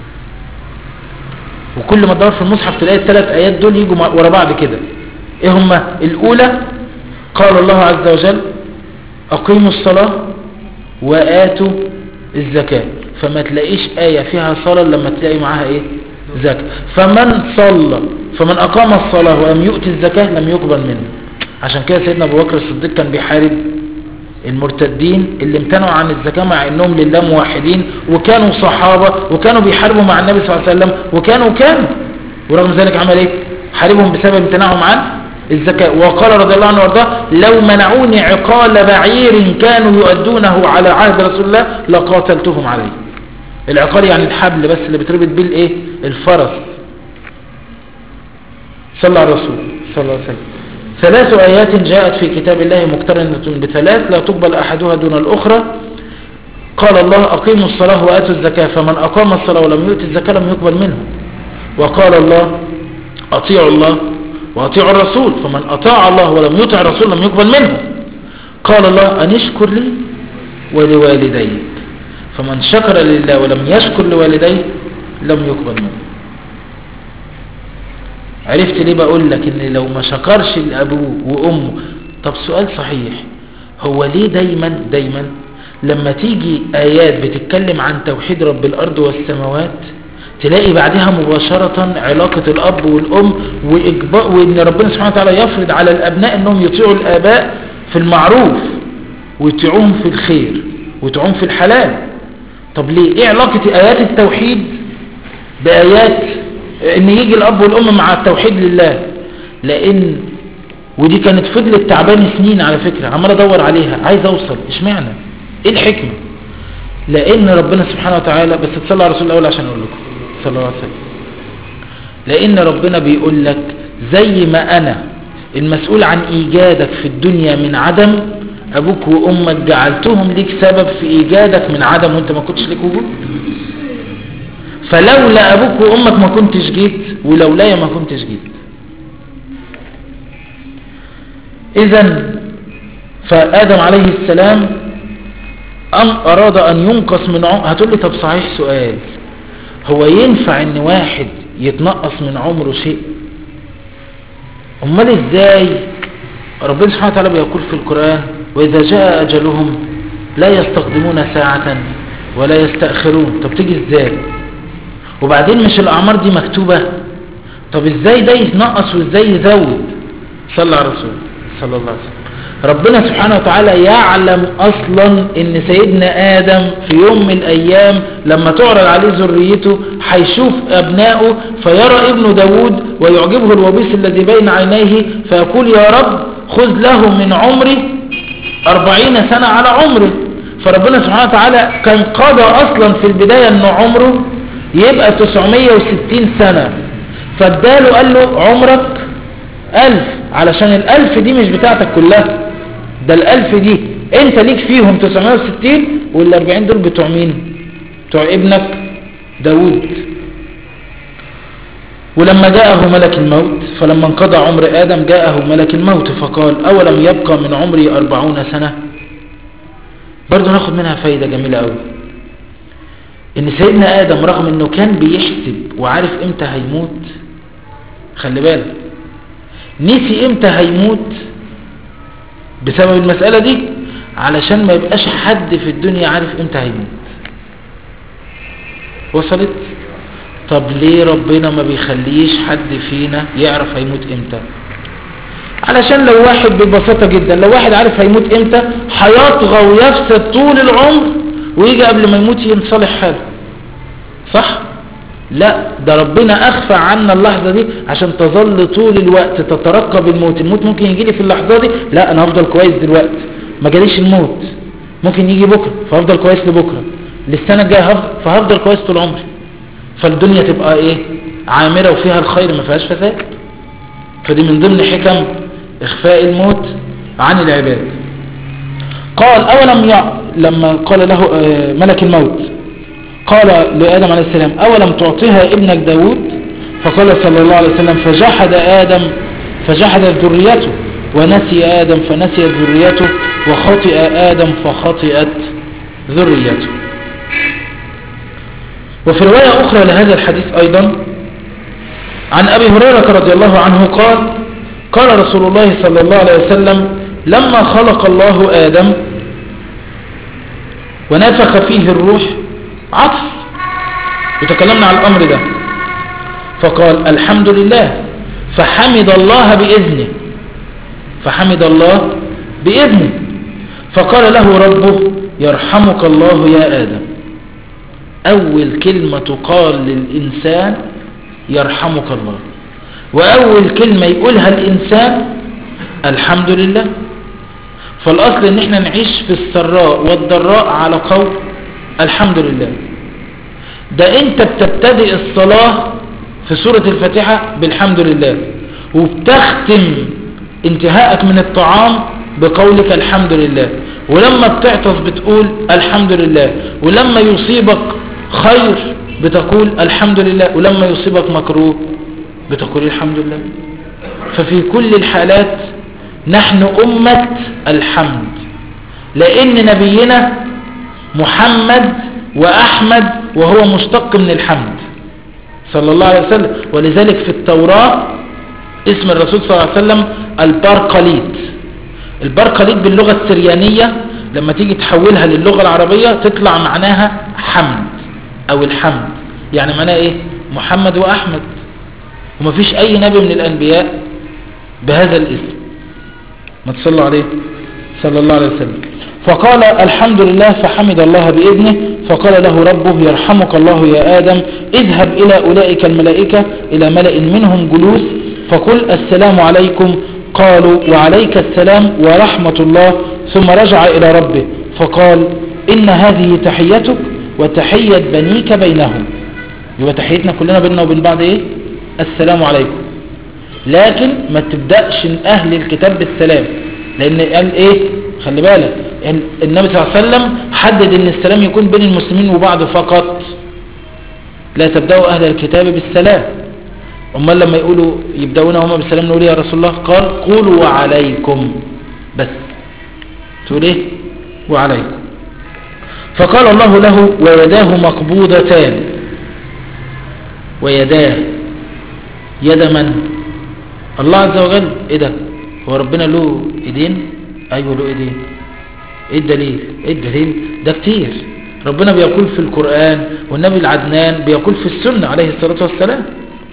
وكل ما تدور في المصحف تلاقي ال3 آيات دول يجوا ورا بعض كده. ايه هما؟ الأولى قال الله عز وجل أقيموا الصلاة وآتوا الزكاة. فما تلاقيش آية فيها صلاة لما تلاقي معاها ايه؟ زكاة. فمن أقام الصلاة ولم يؤتي الزكاة لم يقبل منه. عشان كده سيدنا أبو بكر الصديق كان بيحارب المرتدين اللي امتنعوا عن الزكاة مع انهم لله موحدين وكانوا صحابة وكانوا بيحاربوا مع النبي صلى الله عليه وسلم وكانوا ورغم ذلك عمل ايه؟ حاربهم بسبب امتناعهم عن الزكاة. وقال رضي الله عنه وارضاه لو منعوني عقال بعير كانوا يؤدونه على عهد رسول الله لقاتلتهم عليه. العقال يعني الحبل بس اللي بتربط بيه الايه؟ الفرس. صلى على الرسول صلى الله عليه وسلم. 3 آيات جاءت في كتاب الله مقترنة ب3 لا تقبل أحدها دون الأخرى. قال الله أقيموا الصلاة وآتوا الزكاة. فمن أقام الصلاة ولم يؤتي الزكاة لم يقبل منه. وقال الله أطيعوا الله وأطيعوا الرسول. فمن أطاع الله ولم يطع الرسول لم يقبل منه. قال الله أن اشكر لي ولوالديك. فمن شكر لله ولم يشكر لوالديه لم يقبل منه. عرفت ليه بقول لك ان لو ما شكرش لأبوه وأمه؟ طب سؤال صحيح، هو ليه دايما لما تيجي آيات بتتكلم عن توحيد رب الأرض والسماوات تلاقي بعدها مباشرة علاقة الأب والأم وإن ربنا سبحانه وتعالى يفرض على الأبناء أنهم يطيعوا الآباء في المعروف ويطيعوهم في الخير ويطيعوهم في الحلال. طب ليه؟ ايه علاقة ايات التوحيد بايات ان يجي الاب والام مع التوحيد لله؟ لان ودي كانت فضلت تعباني سنين على فكرة، عمال ادور عليها، عايز اوصل اشمعنى، ايه الحكمة؟ لان ربنا سبحانه وتعالى، بس تصلى على رسول الله الاول عشان اقول لكم صلى الله عليه وسلم، لان ربنا بيقول لك زي ما انا المسؤول عن ايجادك في الدنيا من عدم، ابوك وامك جعلتهم ليك سبب في ايجادك من عدم وانت ما كنتش ليك وجود. فلولا ابوك وامك ما كنتش جيت، ولولايا ما كنتش جيت. اذا فآدم عليه السلام اراد ان ينقص من عمره. هتقول لي طب صحيح سؤال، هو ينفع ان واحد يتنقص من عمره شيء؟ امال ازاي ربنا سبحانه وتعالى بيقول في القرآن واذا جاء اجلهم لا يستقدمون ساعة ولا يستأخرون. طب تيجي ازاي؟ وبعدين مش الاعمار دي مكتوبة؟ طب ازاي ده يتنقص وازاي يزود؟ صلى على الرسول صلى الله عليه وسلم. ربنا سبحانه وتعالى يعلم اصلا ان سيدنا ادم في يوم من الايام لما تعرض عليه ذريته هيشوف ابنائه فيرى ابن داود ويعجبه الوبيس الذي بين عينيه فيقول يا رب خذ له من عمري 40 سنة على عمره. فربنا سبحانه وتعالى كان قضى اصلا في البداية ان عمره يبقى 960 سنة، فاداله قال له عمرك 1000، علشان 1000 دي مش بتاعتك كلها، ده 1000 دي انت ليك فيهم 960 وال40 دول بتوع مين؟ بتوع ابنك داود. ولما جاءه ملك الموت، فلما انقضى عمر آدم جاءه ملك الموت فقال أولم يبقى من عمري 40 سنة. برضو ناخد منها فايدة جميلة قوي، ان سيدنا آدم رغم انه كان بيحسب وعارف امتى هيموت، خلي بالك نسي امتى هيموت بسبب المسألة دي علشان ما يبقاش حد في الدنيا عارف امتى هيموت. وصلت؟ طب ليه ربنا ما بيخليش حد فينا يعرف هيموت امتى؟ علشان لو واحد ببساطة جدا لو واحد عارف هيموت امتى هيطغى ويفسد طول العمر ويجي قبل ما يموت ينصلح حاله، صح؟ لا، ده ربنا اخفى عنا اللحظة دي عشان تظل طول الوقت تترقب الموت. الموت ممكن يجي لي في اللحظة دي، لا انا هفضل كويس دلوقتي، ما جاليش الموت، ممكن يجي بكرة فهفضل كويس لبكرة، للسنة الجاية فهفضل كويس طول عمري. فالدنيا تبقى ايه؟ عامرة وفيها الخير ما فيهاش فساد. فدي من ضمن حكم اخفاء الموت عن العباد. قال لما قال له ملك الموت قال لآدم عليه السلام أولم تعطيها ابنك داود؟ فقال صلى الله عليه وسلم فجحد ذريته ونسي آدم فنسي ذريته وخطئ آدم فخطئت ذريته. وفي رواية أخرى لهذا الحديث أيضا عن أبي هريرة رضي الله عنه قال رسول الله صلى الله عليه وسلم لما خلق الله آدم ونفخ فيه الروح عطف، وتكلمنا عن الأمر ده، فقال الحمد لله فحمد الله بإذنه فقال له ربه يرحمك الله يا آدم. أول كلمة تقال للإنسان يرحمك الله، وأول كلمة يقولها الإنسان الحمد لله. فالأصل إن احنا نعيش في السراء والضراء على قول الحمد لله. ده انت بتبتدئ الصلاة في سورة الفاتحة بالحمد لله، وبتختم انتهاءك من الطعام بقولك الحمد لله، ولما بتعطس بتقول الحمد لله، ولما يصيبك خير بتقول الحمد لله، ولما يصيبك مكروه بتقول الحمد لله. ففي كل الحالات نحن أمة الحمد، لأن نبينا محمد وأحمد وهو مشتق من الحمد صلى الله عليه وسلم. ولذلك في التوراة اسم الرسول صلى الله عليه وسلم البرقليط باللغة السريانية لما تيجي تحولها للغة العربية تطلع معناها حمد أو الحمد، يعني معناها إيه؟ محمد وأحمد. ومفيش أي نبي من الأنبياء بهذا الاسم، ما تصلوا عليه صلى الله عليه وسلم. فقال الحمد لله فحمد الله بإذنه، فقال له ربه يرحمك الله يا آدم، اذهب إلى أولئك الملائكة إلى ملأ منهم جلوس فقل السلام عليكم. قالوا وعليك السلام ورحمة الله. ثم رجع إلى ربه فقال إن هذه تحيتك وتحية بنيك بينهم. يبقى تحيتنا كلنا بيننا وبين بعض ايه؟ السلام عليكم. لكن ما تبدأش أهل الكتاب بالسلام، لأن قال ايه؟ خلي بالك النبي صلى الله عليه وسلم حدد ان السلام يكون بين المسلمين وبعض فقط، لا تبدأوا أهل الكتاب بالسلام. أما لما يقولوا يبدأون هم بالسلام نقول يا رسول الله، قال قولوا وعليكم بس، تقول ايه؟ وعليكم. فقال الله له ويداه مقبوضتان. ويداه، يد من؟ الله عز وجل. ايه ده؟ هو ربنا له ايدين؟ ايوه له ايدين. ايه الدليل؟ ايه الدليل؟ ده كتير. ربنا بيقول في القرآن، والنبي العدنان بيقول في السنة عليه الصلاة والسلام.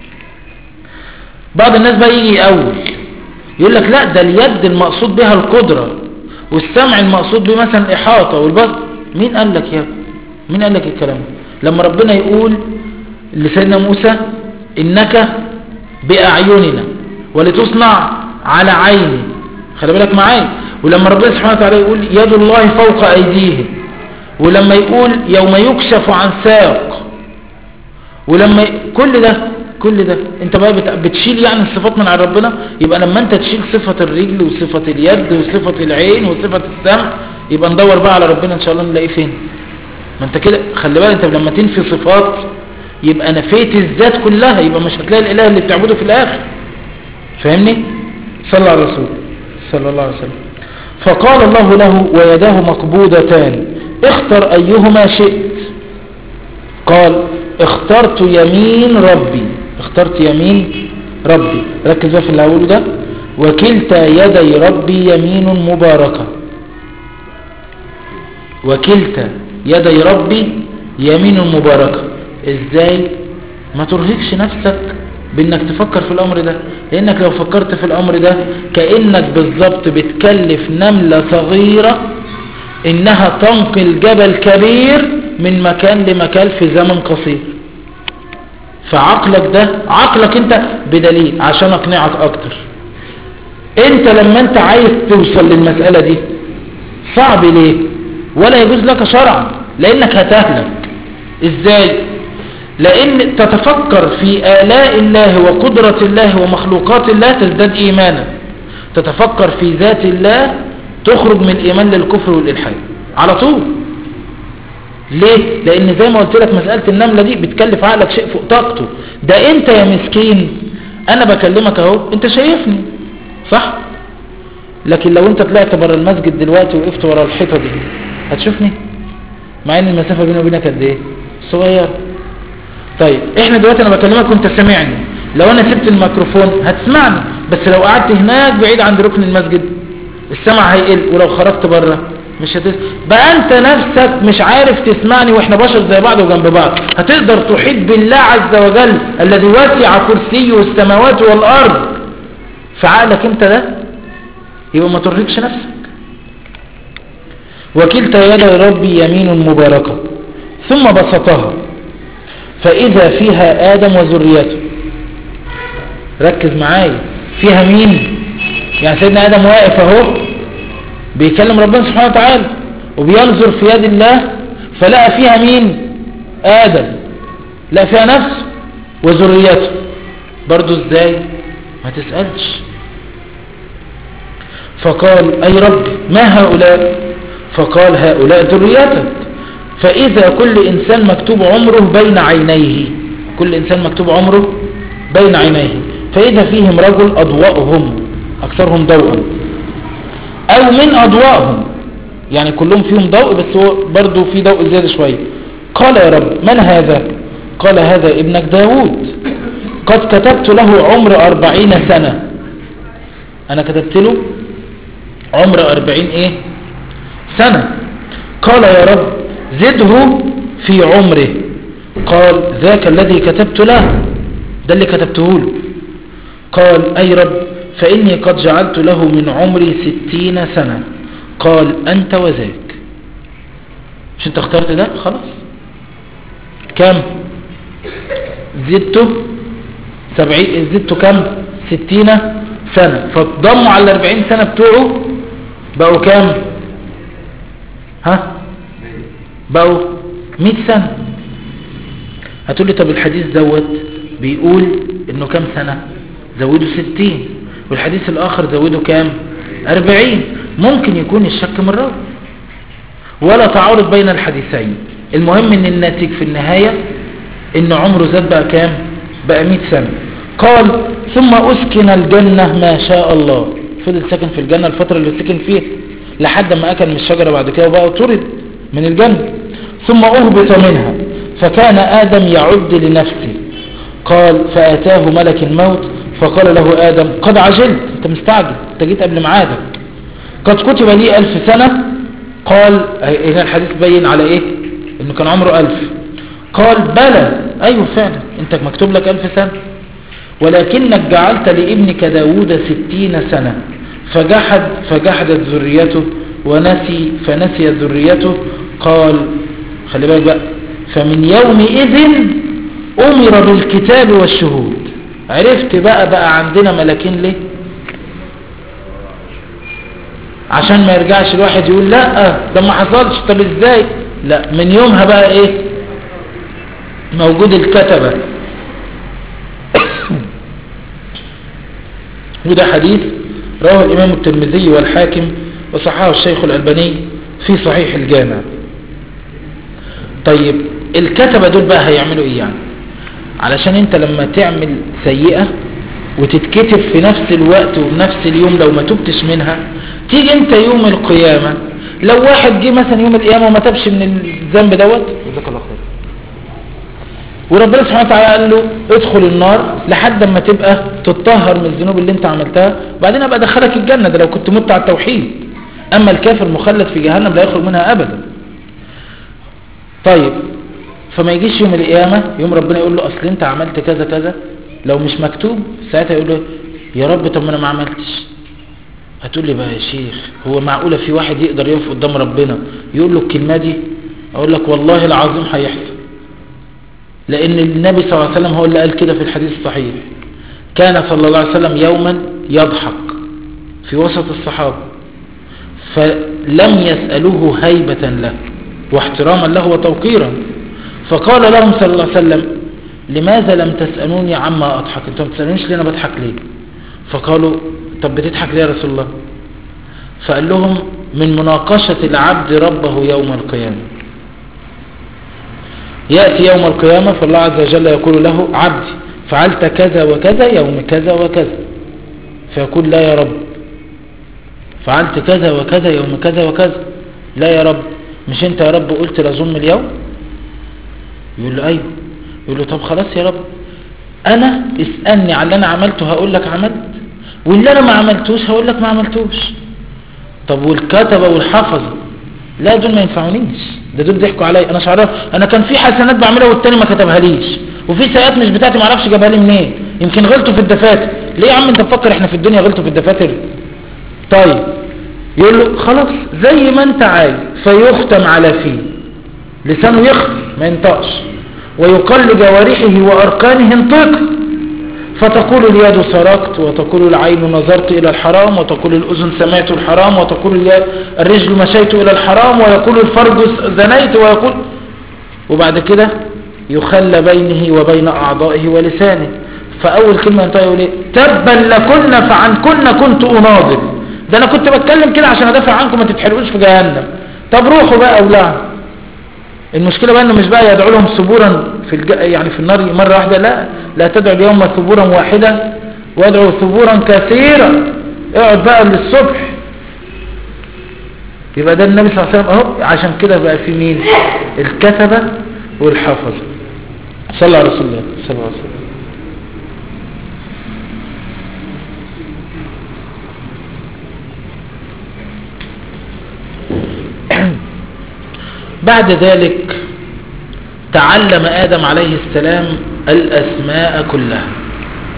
بعض الناس بقى يجي يقول لك لا ده اليد المقصود بها القدرة، والسمع المقصود به مثلا الإحاطة والبصر. مين قال لك يا ابني؟ مين قال لك الكلام؟ لما ربنا يقول لسيدنا موسى إنك بأعيننا ولتصنع على عيني، خلي بالك معايا. ولما ربنا سبحانه وتعالى يقول يد الله فوق أيديهم، ولما يقول يوم يكشف عن ساق، ولما كل ده انت بقى بتشيل يعني الصفات من على ربنا. يبقى لما انت تشيل صفة الرجل وصفة اليد وصفة العين وصفة السمع، يبقى ندور بقى على ربنا ان شاء الله نلاقيه فين. ما انت كده خلي بالك، انت لما تنفي صفات يبقى نفيت الذات كلها، يبقى مش هتلاقي الاله اللي بتعبده في الاخر. فاهمني؟ صلى على الرسول صلى الله عليه وسلم. فقال الله له ويداه مقبوضتان اختر ايهما شئت. قال اخترت يمين ربي. اخترت يمين ربي. ركز بقى في اللي هقوله ده. وكلتا يدي ربي يمين مباركة. وكلتا يدي ربي يمين مباركة. ازاي؟ ما ترهقش نفسك بانك تفكر في الامر ده، لانك لو فكرت في الامر ده كأنك بالضبط بتكلف نملة صغيرة انها تنقل جبل كبير من مكان لمكان في زمن قصير. فعقلك ده عقلك انت بدليل عشان اقنعك اكتر. انت لما انت عايز توصل للمسألة دي صعب ليه؟ ولا يجوز لك شرعا، لانك هتهلك. ازاي؟ لان تتفكر في آلاء الله وقدرة الله ومخلوقات الله تزداد ايمانا. تتفكر في ذات الله تخرج من الايمان للكفر والالحاد على طول. ليه؟ لان زي ما قلت لك مسألة النملة دي بتكلف عقلك شيء فوق طاقته. ده انت يا مسكين انا بكلمك اهو انت شايفني صح؟ لكن لو انت طلعت بره المسجد دلوقتي وقفت ورا الحيطة دي هتشوفني؟ مع ان المسافة بيني وبينك قد ايه؟ صغير. طيب احنا دلوقتي انا بكلمك وانت سامعني، لو انا سبت الميكروفون هتسمعني، بس لو قعدت هناك بعيد عند ركن المسجد السمع هيقل، ولو خرجت بره مش بقى انت نفسك مش عارف تسمعني، واحنا بشر زي بعض وجنب بعض. هتقدر تحيط بالله عز وجل الذي وسع كرسيه السماوات والارض في عقلك انت ده؟ يبقى ما ترهقش نفسك. وكلتا يدي ربي يمين مباركة. ثم بسطها فإذا فيها آدم وذريته. ركز معايا، فيها مين؟ يعني سيدنا آدم واقف اهو بيكلم ربنا سبحانه وتعالى وبينظر في يد الله، فلقى فيها مين؟ آدم. لقى فيها نفسه وذريته. برضو ازاي؟ ما تسألش. فقال أي رب ما هؤلاء؟ فقال هؤلاء ذريتك. فإذا كل إنسان مكتوب عمره بين عينيه، كل إنسان مكتوب عمره بين عينيه، فإذا فيهم رجل أضواءهم أكثرهم ضوءا أو من أضواءهم، يعني كلهم فيهم ضوء بس هو برضو في ضوء زيادة شوية. قال يا رب من هذا؟ قال هذا ابنك داود، قد كتبت له عمر 40 سنة. أنا كتبت له عمر 40 سنة. قال يا رب زده في عمره. قال ذاك الذي كتبت له، ده اللي كتبته له. قال أي رب فإني قد جعلت له من عمري 60 سنة. قال أنت وذاك. مش أنت اخترت ده؟ خلاص. كم زدته؟ 70. زدته كم؟ 60 سنة. فاتضموا على 40 سنة بتوعه بقوا كم؟ ها؟ بقوا 100 سنة. هتقول لي طب الحديث دوت بيقول انه كم سنة؟ زودوا 60. والحديث الاخر زودوا كام؟ 40. ممكن يكون الشك من راوي ولا تعارض بين الحديثين. المهم ان الناتج في النهاية ان عمره زاد بقى كام؟ بقى 100 سنة. قال ثم اسكن الجنة ما شاء الله. فضل ساكن في الجنة الفترة اللي سكن فيها لحد ما اكل من الشجرة بعد كده وبقى طرد من الجنة. ثم اهبط منها فكان آدم يعد لنفسه. قال فأتاه ملك الموت فقال له آدم قد عجلت، انت مستعجل، انت جيت قبل ميعادك، قد كتب لي 1000 سنة. قال هنا الحديث بين على ايه؟ انه كان عمره 1000. قال بلى ايوه فعلا انت مكتوب لك 1000 سنة، ولكنك جعلت لابنك داود 60 سنة فجحدت ذريته فنسي ذريته. قال خلي بالك بقى فمن يومئذ أمر بالكتاب والشهود. عرفت بقى عندنا ملكين ليه؟ عشان ما يرجعش الواحد يقول لا ده ما حصلش. طب ازاي؟ لا من يومها بقى ايه؟ موجود الكتبة. وده حديث رواه الإمام الترمذي والحاكم وصححه الشيخ الألباني في صحيح الجامع. طيب الكتبة دول بقى هيعملوا ايه يعني؟ علشان انت لما تعمل سيئة وتتكتب في نفس الوقت وبنفس اليوم لو ما تبتش منها، تيجي انت يوم القيامة لو واحد جه مثلا يوم القيامة وما تبش من الذنب دوت جزاك الله خير، وربنا سبحانه وتعالى قال له ادخل النار لحد ما تبقى تتطهر من الذنوب اللي انت عملتها وبعدين ابقى ادخلك الجنة، ده لو كنت مت على التوحيد. اما الكافر مخلد في جهنم لا يخرج منها ابدا. طيب فما يجيش يوم القيامة يوم ربنا يقول له اصل انت عملت كذا كذا، لو مش مكتوب ساعتها يقول له يا رب طب ما انا ما عملتش. هتقول لي بقى يا شيخ هو معقولة في واحد يقدر يقف قدام ربنا يقول له الكلمة دي؟ اقول لك والله العظيم هيحصل، لان النبي صلى الله عليه وسلم هو اللي قال كده في الحديث الصحيح. كان صلى الله عليه وسلم يوما يضحك في وسط الصحابة فلم يسألوه هيبة له واحتراما له وتوقيرا، فقال لهم صلى الله عليه وسلم لماذا لم تسألوني عما أضحك؟ انتم ما تسألونيش ليه انا بضحك ليه؟ فقالوا طب بتضحك ليه يا رسول الله؟ فقال لهم من مناقشة العبد ربه يوم القيامة. يأتي يوم القيامة فالله عز وجل يقول له عبدي فعلت كذا وكذا يوم كذا وكذا، فيقول لا يا رب. فعلت كذا وكذا يوم كذا وكذا، لا يا رب. مش انت يا رب قلت لظلم اليوم؟ يقول له ايوه. يقول له طب خلاص يا رب انا اسألني على اللي انا عملته هقول لك عملت، واللي انا ما عملتوش هقول لك ما عملتوش. طب والكتبة والحفظة لا دول ما ينفعونيش، ده دول ضحكوا عليا، انا شعرف انا كان في حسنات بعملها والتاني ما كتبها ليش، وفي سيئات مش بتاعتي ما اعرفش جابها لي منين، يمكن غلطوا في الدفاتر. ليه يا عم انت مفكر احنا في الدنيا غلطوا في الدفاتر؟ طيب يقول له خلاص زي ما انت عايز، فيختم على فيه لسانه يخفي ما ينطقش، ويقل جوارحه واركانه انطق، فتقول اليد سرقت، وتقول العين نظرت الى الحرام، وتقول الاذن سمعت الحرام، وتقول الرجل مشيت الى الحرام، ويقول الفرج زنيت، ويقول، وبعد كده يخلى بينه وبين اعضائه ولسانه. فاول كلمه ينطق يقول ايه؟ تبا لكن فعنكن كنت اناضل، ده انا كنت بتكلم كده عشان ادافع عنكم ما تتحرقوش في جهنم. طب روحوا بقى اولعوا. المشكله بقى انه مش بقى يدعو لهم ثبورا يعني في النار مره واحده، لا تدعو اليوم ثبورا واحدا وادعو ثبورا كثيرا، اقعد بقى للصبح. يبقى ده النبي صلى الله عليه وسلم اهو. عشان كده بقى في مين؟ الكتبه والحفظ. صلى على رسول الله صلى الله عليه وسلم. بعد ذلك تعلم آدم عليه السلام الأسماء كلها.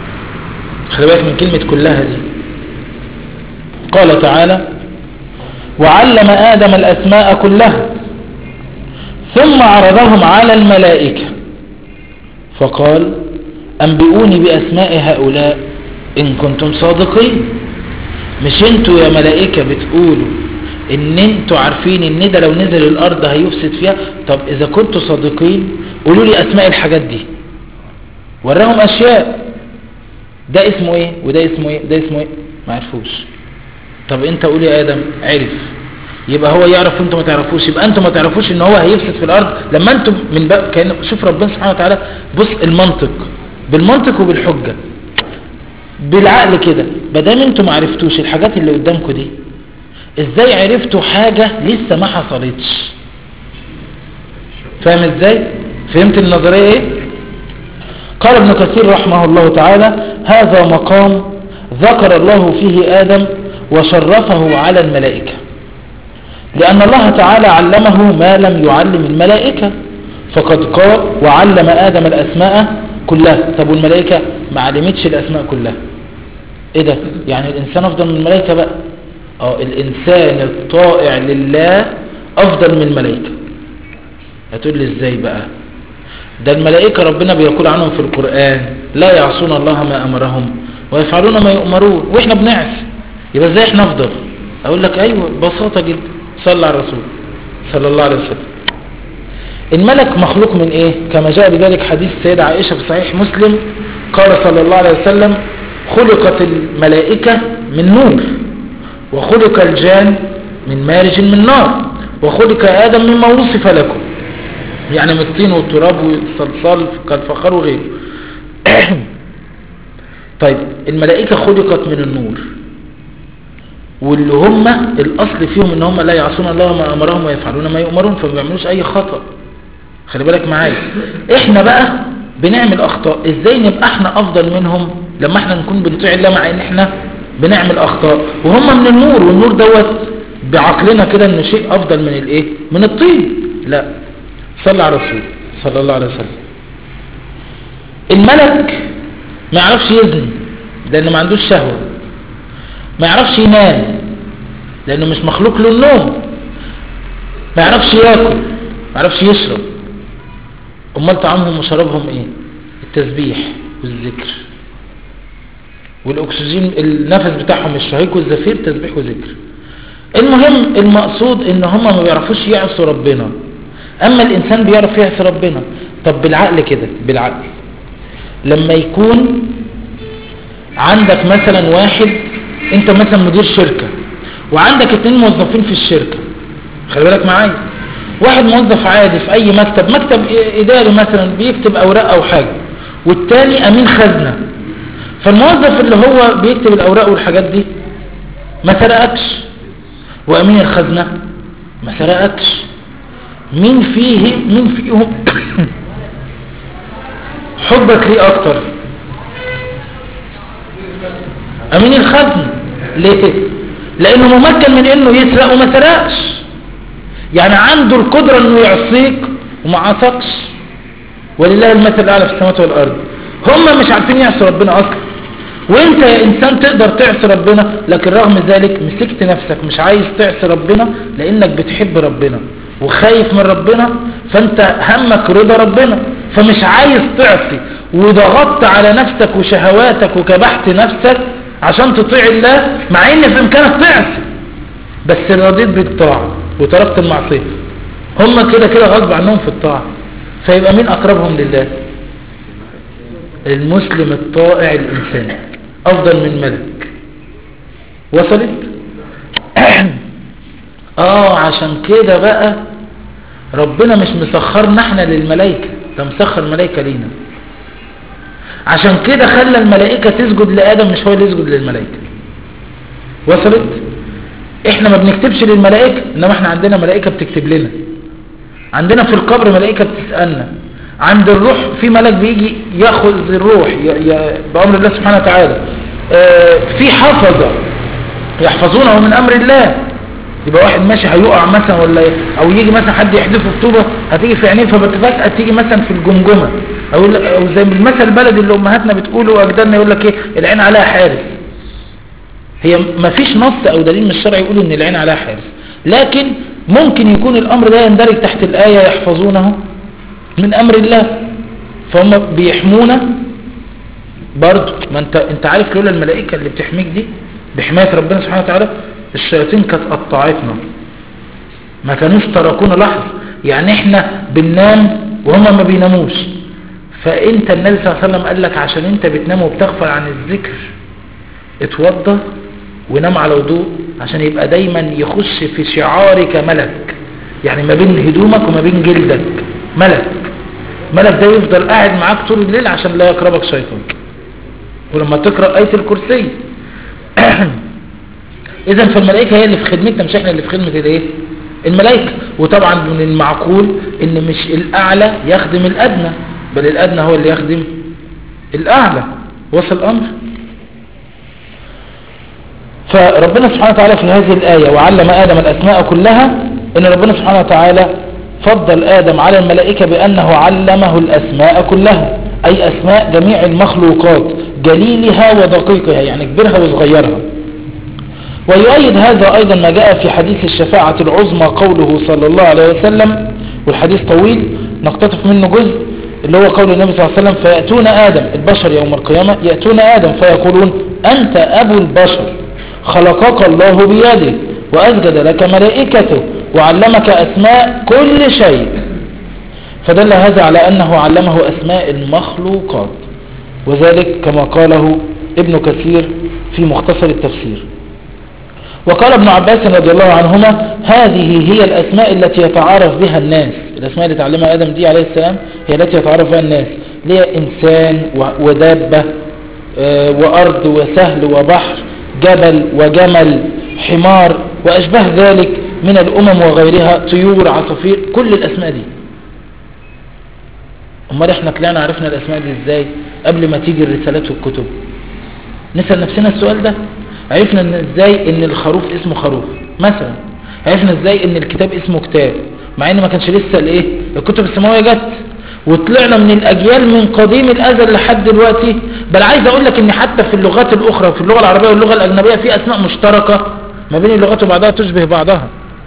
خلي بالك من كلمة كلها دي. قال تعالى وعلم آدم الأسماء كلها ثم عرضهم على الملائكة فقال أنبئوني بأسماء هؤلاء إن كنتم صادقين. مش انتوا يا ملائكة بتقولوا ان انتوا عارفين ان ده لو نزل الارض هيفسد فيها؟ طب اذا كنتوا صادقين قولوا لي اسماء الحاجات دي. وراهم اشياء، ده اسمه ايه وده اسمه ايه ده اسمه ايه، ما عرفوش. طب انت قول يا ادم عرف، يبقى هو يعرف وانتوا ما تعرفوش، يبقى انتوا ما تعرفوش ان هو هيفسد في الارض. لما انتوا من بقى كان شوف ربنا سبحانه وتعالى، بص المنطق بالمنطق وبالحجة بالعقل كده. بدام انتوا ما عرفتوش الحاجات اللي قدامكم دي، ازاي عرفتوا حاجة لسه ما حصلتش؟ فاهم ازاي؟ فهمت النظرية ايه؟ قال ابن كثير رحمه الله تعالى هذا مقام ذكر الله فيه آدم وشرفه على الملائكة، لأن الله تعالى علمه ما لم يعلم الملائكة، فقد قال وعلم آدم الأسماء كلها. طب والملائكة ما علمتش الأسماء كلها، ايه ده؟ يعني الإنسان أفضل من الملائكة بقى؟ الإنسان الطائع لله أفضل من الملائكة. هتقول لي ازاي بقى؟ ده الملائكة ربنا بيقول عنهم في القرآن لا يعصون الله ما أمرهم ويفعلون ما يؤمرون، وإحنا بنعصي، يبقى ازاي احنا أفضل؟ أقول لك أيوة ببساطة جدا، صلى على الرسول صلى الله عليه وسلم. الملك مخلوق من ايه؟ كما جاء بذلك حديث السيدة عائشة في صحيح مسلم، قال صلى الله عليه وسلم خلقت الملائكة من نور، وخلق الجان من مارج من نار، وخلق آدم مما وصف لكم، يعني من الطين والتراب والصلصال كالفخار وغيره. طيب الملائكة خلقت من النور، واللي هم الأصل فيهم ان هم لا يعصون الله ما أمرهم ويفعلون ما يؤمرون، فما بيعملوش أي خطأ. خلي بالك معايا، احنا بقى بنعمل أخطاء. ازاي نبقى احنا أفضل منهم لما احنا نكون بنطيع الله مع ان احنا بنعمل أخطاء؟ وهم من النور، والنور دوت بعقلنا كده انه شيء أفضل من الايه؟ من الطين. لا، صلى على الرسول صلى الله عليه وسلم. الملك ما يعرفش يزني لأنه ما عندوش شهوة، ما يعرفش ينام لأنه مش مخلوق له النوم، ما يعرفش ياكل، ما يعرفش يشرب. أمال طعامهم وشرابهم ايه؟ التسبيح والذكر والأكسجين، النفس بتاعهم الشهيق والزفير، تسبيح وذكر. المهم المقصود ان هم ما بيعرفوش يعصوا ربنا، اما الانسان بيعرف يعصي ربنا. طب بالعقل كده، بالعقل لما يكون عندك مثلا واحد، انت مثلا مدير شركة وعندك 2 موظفين في الشركة، خلي بالك معايا، واحد موظف عادي في اي مكتب اداري مثلا بيكتب اوراق او حاجة، والتاني امين خزنة. فالموظف اللي هو بيكتب الاوراق والحاجات دي ما سرقكش، وامين الخزنة ما سرقكش. مين فيهم حبك ليه اكتر؟ امين الخزنة. ليه؟ لانه ممكن من انه يسرق وما سرقش، يعني عنده القدرة انه يعصيك وما عصكش، ولله المثل الاعلى في السماوات والارض. هم مش عارفين يعصوا ربنا اصلا، وانت يا انسان تقدر تعصي ربنا، لكن رغم ذلك مسكت نفسك مش عايز تعصي ربنا لانك بتحب ربنا وخايف من ربنا، فانت همك رضا ربنا، فمش عايز تعصي، وضغطت على نفسك وشهواتك وكبحت نفسك عشان تطيع الله، مع ان في امكانك تعصي بس رضيت بالطاعة وتركت المعصية. هم كده كده غصب عنهم في الطاعة. فيبقى مين اقربهم لله؟ المسلم الطائع الانسان افضل من ملك. وصلت؟ عشان كده بقى ربنا مش مسخرنا احنا للملائكة، ده مسخر الملائكة لينا. عشان كده خلى الملائكة تسجد لآدم، مش هو اللي يسجد للملائكة. وصلت؟ احنا ما بنكتبش للملائكة، انما احنا عندنا ملائكة بتكتب لنا. عندنا في القبر ملائكة بتسألنا. عند الروح في ملك بيجي ياخذ الروح بأمر الله سبحانه وتعالى. في حفظة يحفظونه من أمر الله. يبقى واحد ماشي هيقع مثلا، ولا او يجي مثلا حد يحدفه بطوبة هتيجي في عينيه، فبتفاجأ تيجي مثلا في الجمجمة، او زي المثل البلدي اللي امهاتنا بتقوله واجدادنا يقول لك ايه، العين عليها حارس. هي ما فيش نص او دليل من الشرع يقول ان العين عليها حارس، لكن ممكن يكون الأمر ده يندرج تحت الآية يحفظونه من أمر الله، فهم بيحمونا برضو. ما انت عارف لولا الملائكة اللي بتحميك دي بحماية ربنا سبحانه وتعالى الشياطين كانت قطعتنا، ما كانوش تركونا لحظة. يعني احنا بننام وهم ما بيناموش، فانت النبي صلى الله عليه وسلم قال لك عشان انت بتنام وبتغفل عن الذكر اتوضى ونام على وضوء، عشان يبقى دايما يخش في شعارك ملك، يعني ما بين هدومك وما بين جلدك ملك ده يفضل قاعد معاك طول الليل عشان لا يقربك شيطان. ولما تقرأ آية الكرسي اذا فالملائكة هي اللي في خدمتنا، مش احنا اللي في خدمة الايه الملائكة. وطبعا من المعقول ان مش الاعلى يخدم الادنى، بل الادنى هو اللي يخدم الاعلى. وصل الامر. فربنا سبحانه وتعالى في هذه الآية وعلم آدم الأسماء كلها، ان ربنا سبحانه وتعالى فضل آدم على الملائكة بأنه علمه الأسماء كلها، أي أسماء جميع المخلوقات جليلها ودقيقها، يعني كبيرها وصغيرها. ويؤيد هذا أيضا ما جاء في حديث الشفاعة العظمى قوله صلى الله عليه وسلم، والحديث طويل نقتطف منه جزء، اللي هو قول النبي صلى الله عليه وسلم: فيأتون آدم، البشر يوم القيامة يأتون آدم فيقولون: أنت أبو البشر، خلقك الله بيده وأسجد لك ملائكته وعلمك أسماء كل شيء. فدل هذا على أنه علمه أسماء المخلوقات، وذلك كما قاله ابن كثير في مختصر التفسير. وقال ابن عباس رضي الله عنهما: هذه هي الأسماء التي يتعارف بها الناس. الأسماء اللي تعلمها آدم دي عليه السلام هي التي يتعارف بها الناس، ليه إنسان ودابة وأرض وسهل وبحر، جبل وجمل، حمار وأشبه ذلك من الأمم وغيرها، طيور، عصافير، كل الأسماء دي. امال احنا طلعنا عرفنا الأسماء دي ازاي قبل ما تيجي الرسالات والكتب؟ نسأل نفسنا السؤال ده. عرفنا ازاي ان الخروف اسمه خروف مثلا، عرفنا ازاي ان الكتاب اسمه كتاب، مع ان ما كانش لسه الايه الكتب السماوية جت. وطلعنا من الاجيال من قديم الازل لحد دلوقتي. بل عايز اقول لك ان حتى في اللغات الاخرى، في اللغة العربية واللغة الاجنبية، في اسماء مشتركة ما بين اللغات وبعضها تشبه بعضها.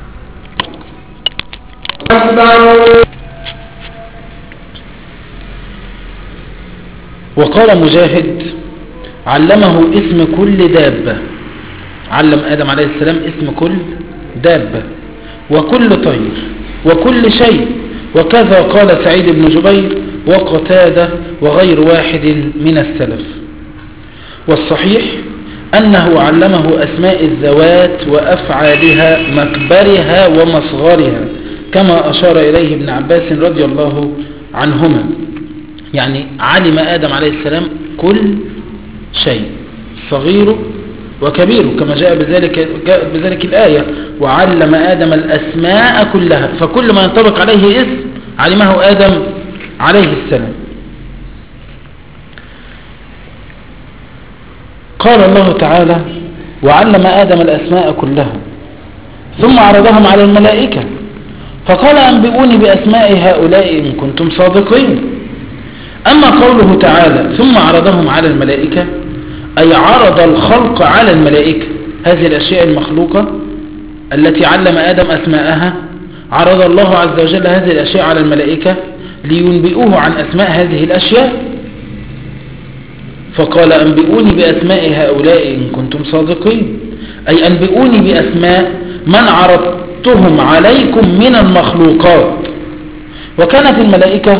وقال مجاهد: علمه اسم كل دابة، علم آدم عليه السلام اسم كل دابة وكل طير وكل شيء. وكذا قال سعيد بن جبير وقتادة وغير واحد من السلف. والصحيح أنه علمه أسماء الذوات وأفعالها، مكبرها ومصغرها، كما أشار إليه ابن عباس رضي الله عنهما. يعني علم آدم عليه السلام كل شيء، صغيره وكبيره، كما جاء بذلك الآية: وعلم آدم الأسماء كلها. فكل ما ينطبق عليه اسم علمه آدم عليه السلام. قال الله تعالى: وعلم آدم الأسماء كلها ثم عرضهم على الملائكة فقال: أنبئوني بأسماء هؤلاء إن كنتم صادقين. أما قوله تعالى: ثم عرضهم على الملائكة، أي عرض الخلق على الملائكة. هذه الأشياء المخلوقة التي علم آدم أسماءها، عرض الله عز وجل هذه الأشياء على الملائكة لينبئوه عن أسماء هذه الأشياء. فقال: أنبئوني بأسماء هؤلاء إن كنتم صادقين، أي أنبئوني بأسماء من عرضتهم عليكم من المخلوقات. وكانت الملائكة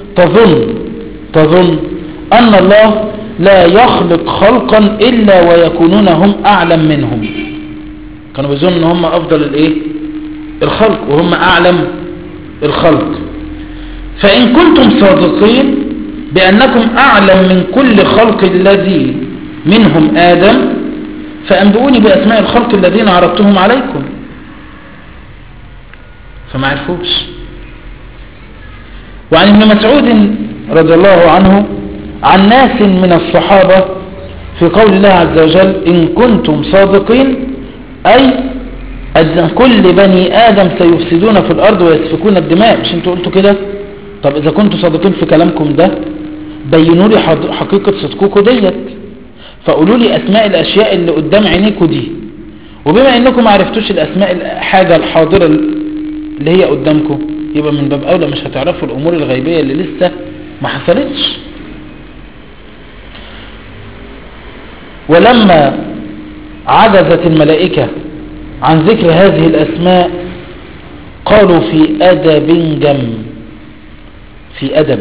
تظن أن الله لا يخلق خلقا إلا ويكونون هم أعلم منهم. كانوا بيظنوا أن هم أفضل الخلق وهم أعلم الخلق. فإن كنتم صادقين بأنكم أعلم من كل خلق الذي منهم آدم، فأنبئوني بأسماء الخلق الذين عرضتهم عليكم. فما عرفوش. وعن ابن مسعود رضي الله عنه عن ناس من الصحابة في قول الله عز وجل: إن كنتم صادقين، أي أن كل بني آدم سيفسدون في الأرض ويسفكون الدماء. مش انتوا قلتوا كده؟ طب إذا كنتوا صادقين في كلامكم ده، بينوا لي حقيقة صدقكم ديت، فقولوا لي أسماء الأشياء اللي قدام عينيكم دي، وبما انكم ما عرفتوش الاسماء الحاجة الحاضرة اللي هي قدامكم، يبقى من باب اولى مش هتعرفوا الامور الغيبية اللي لسه ما حصلتش. ولما عجزت الملائكة عن ذكر هذه الاسماء قالوا في ادب جم، في ادب: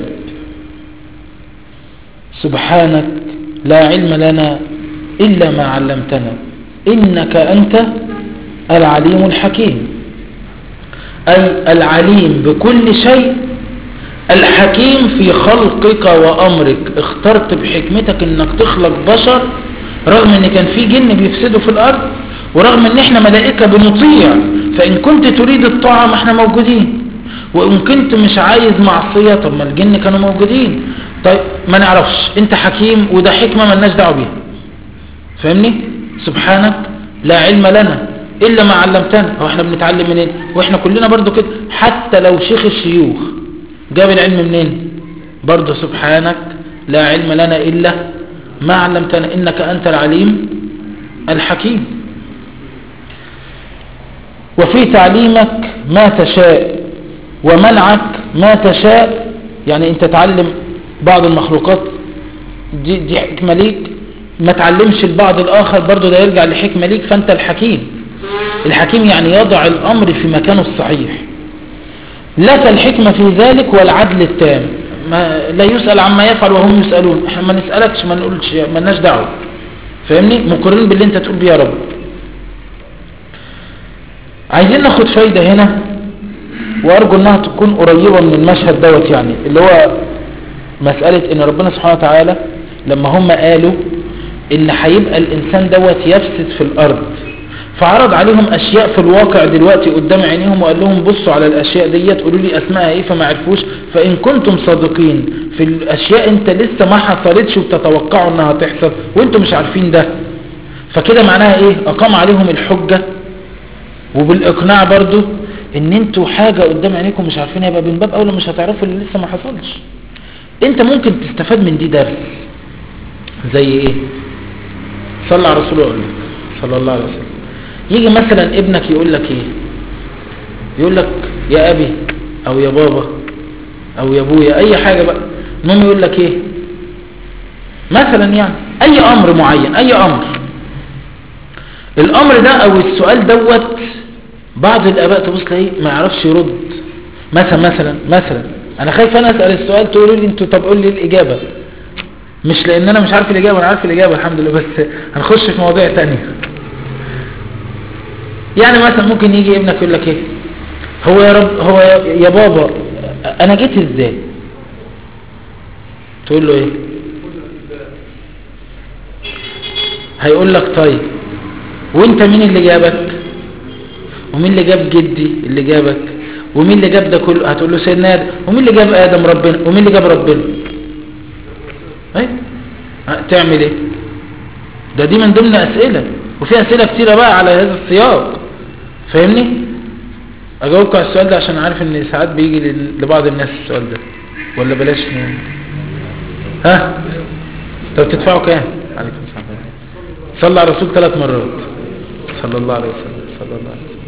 سبحانك لا علم لنا إلا ما علمتنا إنك أنت العليم الحكيم. أي العليم بكل شيء، الحكيم في خلقك وأمرك. اخترت بحكمتك انك تخلق بشر رغم ان كان في جن بيفسدوا في الأرض، ورغم ان احنا ملائكة بنطيع، فإن كنت تريد الطاعة ما احنا موجودين، وإن كنت مش عايز معصية طب ما الجن كانوا موجودين. طيب ما نعرفش، انت حكيم وده حكمة ما لناش دعوه بيها. فاهمني؟ سبحانك لا علم لنا إلا ما علمتنا. هو احنا بنتعلم منين؟ واحنا كلنا برضو كده، حتى لو شيخ الشيوخ جاب العلم منين؟ برضو سبحانك لا علم لنا إلا ما علمتنا إنك أنت العليم الحكيم. وفي تعليمك ما تشاء ومنعك ما تشاء، يعني انت تعلم بعض المخلوقات دي حكمة ليك، ما تعلمش البعض الآخر برضو ده يرجع لحكمة ليك، فانت الحكيم. الحكيم يعني يضع الأمر في مكانه الصحيح. لك الحكمة في ذلك والعدل التام، لا يسأل عما يفعل وهم يسألون. احنا ما نسألكش، ما نقولش، ما لناش دعوه. فاهمني؟ مقرين باللي انت تقول بيه يا رب. عايزين ناخد فايدة هنا، وارجو انها تكون قريبة من المشهد دوت، يعني اللي هو مسألة ان ربنا سبحانه وتعالى لما هم قالوا ان هيبقى الانسان دوت يفسد في الارض، فعرض عليهم اشياء في الواقع دلوقتي قدام عينيهم، وقال لهم بصوا على الاشياء ديت قولوا لي اسمائها ايه، فما عرفوش. فان كنتم صادقين في الاشياء انت لسه ما حصلتش وبتتوقعوا انها تحصل وانتم مش عارفين ده، فكده معناها ايه؟ اقام عليهم الحجة وبالاقناع برضو ان انتوا حاجة قدام عينيكم مش عارفينها، يبقى من باب اولى مش هتعرفوا اللي لسه ما حصلش. انت ممكن تستفاد من دي درس زي ايه؟ صلى على رسول الله صلى الله عليه وسلم. يجي مثلا ابنك يقول لك ايه؟ يقول لك يا ابي او يا بابا او يا ابويا، اي حاجة بقى، المهم يقول لك ايه مثلا، يعني اي امر معين، اي امر. الامر ده او السؤال دوت بعض الاباء تبص ليه ما يعرفش يرد. مثلا انا خايف انا اسال السؤال تقولوا لي انتوا، طب قول لي الاجابه، مش لان انا مش عارف الاجابه، انا عارف الاجابه الحمد لله، بس هنخش في مواضيع تانية. يعني مثلا ممكن يجي ابنك يقول لك ايه؟ هو يا رب، هو يا بابا انا جيت ازاي؟ تقول له ايه؟ هيقول لك طيب وانت مين اللي جابك؟ ومين اللي جاب جدي اللي جابك؟ ومين اللي جاب ده كله؟ هتقول له سيدنا آدم. ومين اللي جاب آدم؟ ربنا. ومين اللي جاب ربنا؟ ايه تعمل ايه؟ دي من ضمن اسئلة، وفي اسئلة كتيرة بقى على هذا السياق. فاهمني؟ اجاوبك على السؤال ده عشان عارف ان ساعات بيجي لبعض الناس السؤال ده، ولا بلاش ها؟ طب تدفعوا كام؟ عليكم السلام. صلى على الرسول 3 مرات صلى الله عليه وسلم. صلى الله عليه وسلم.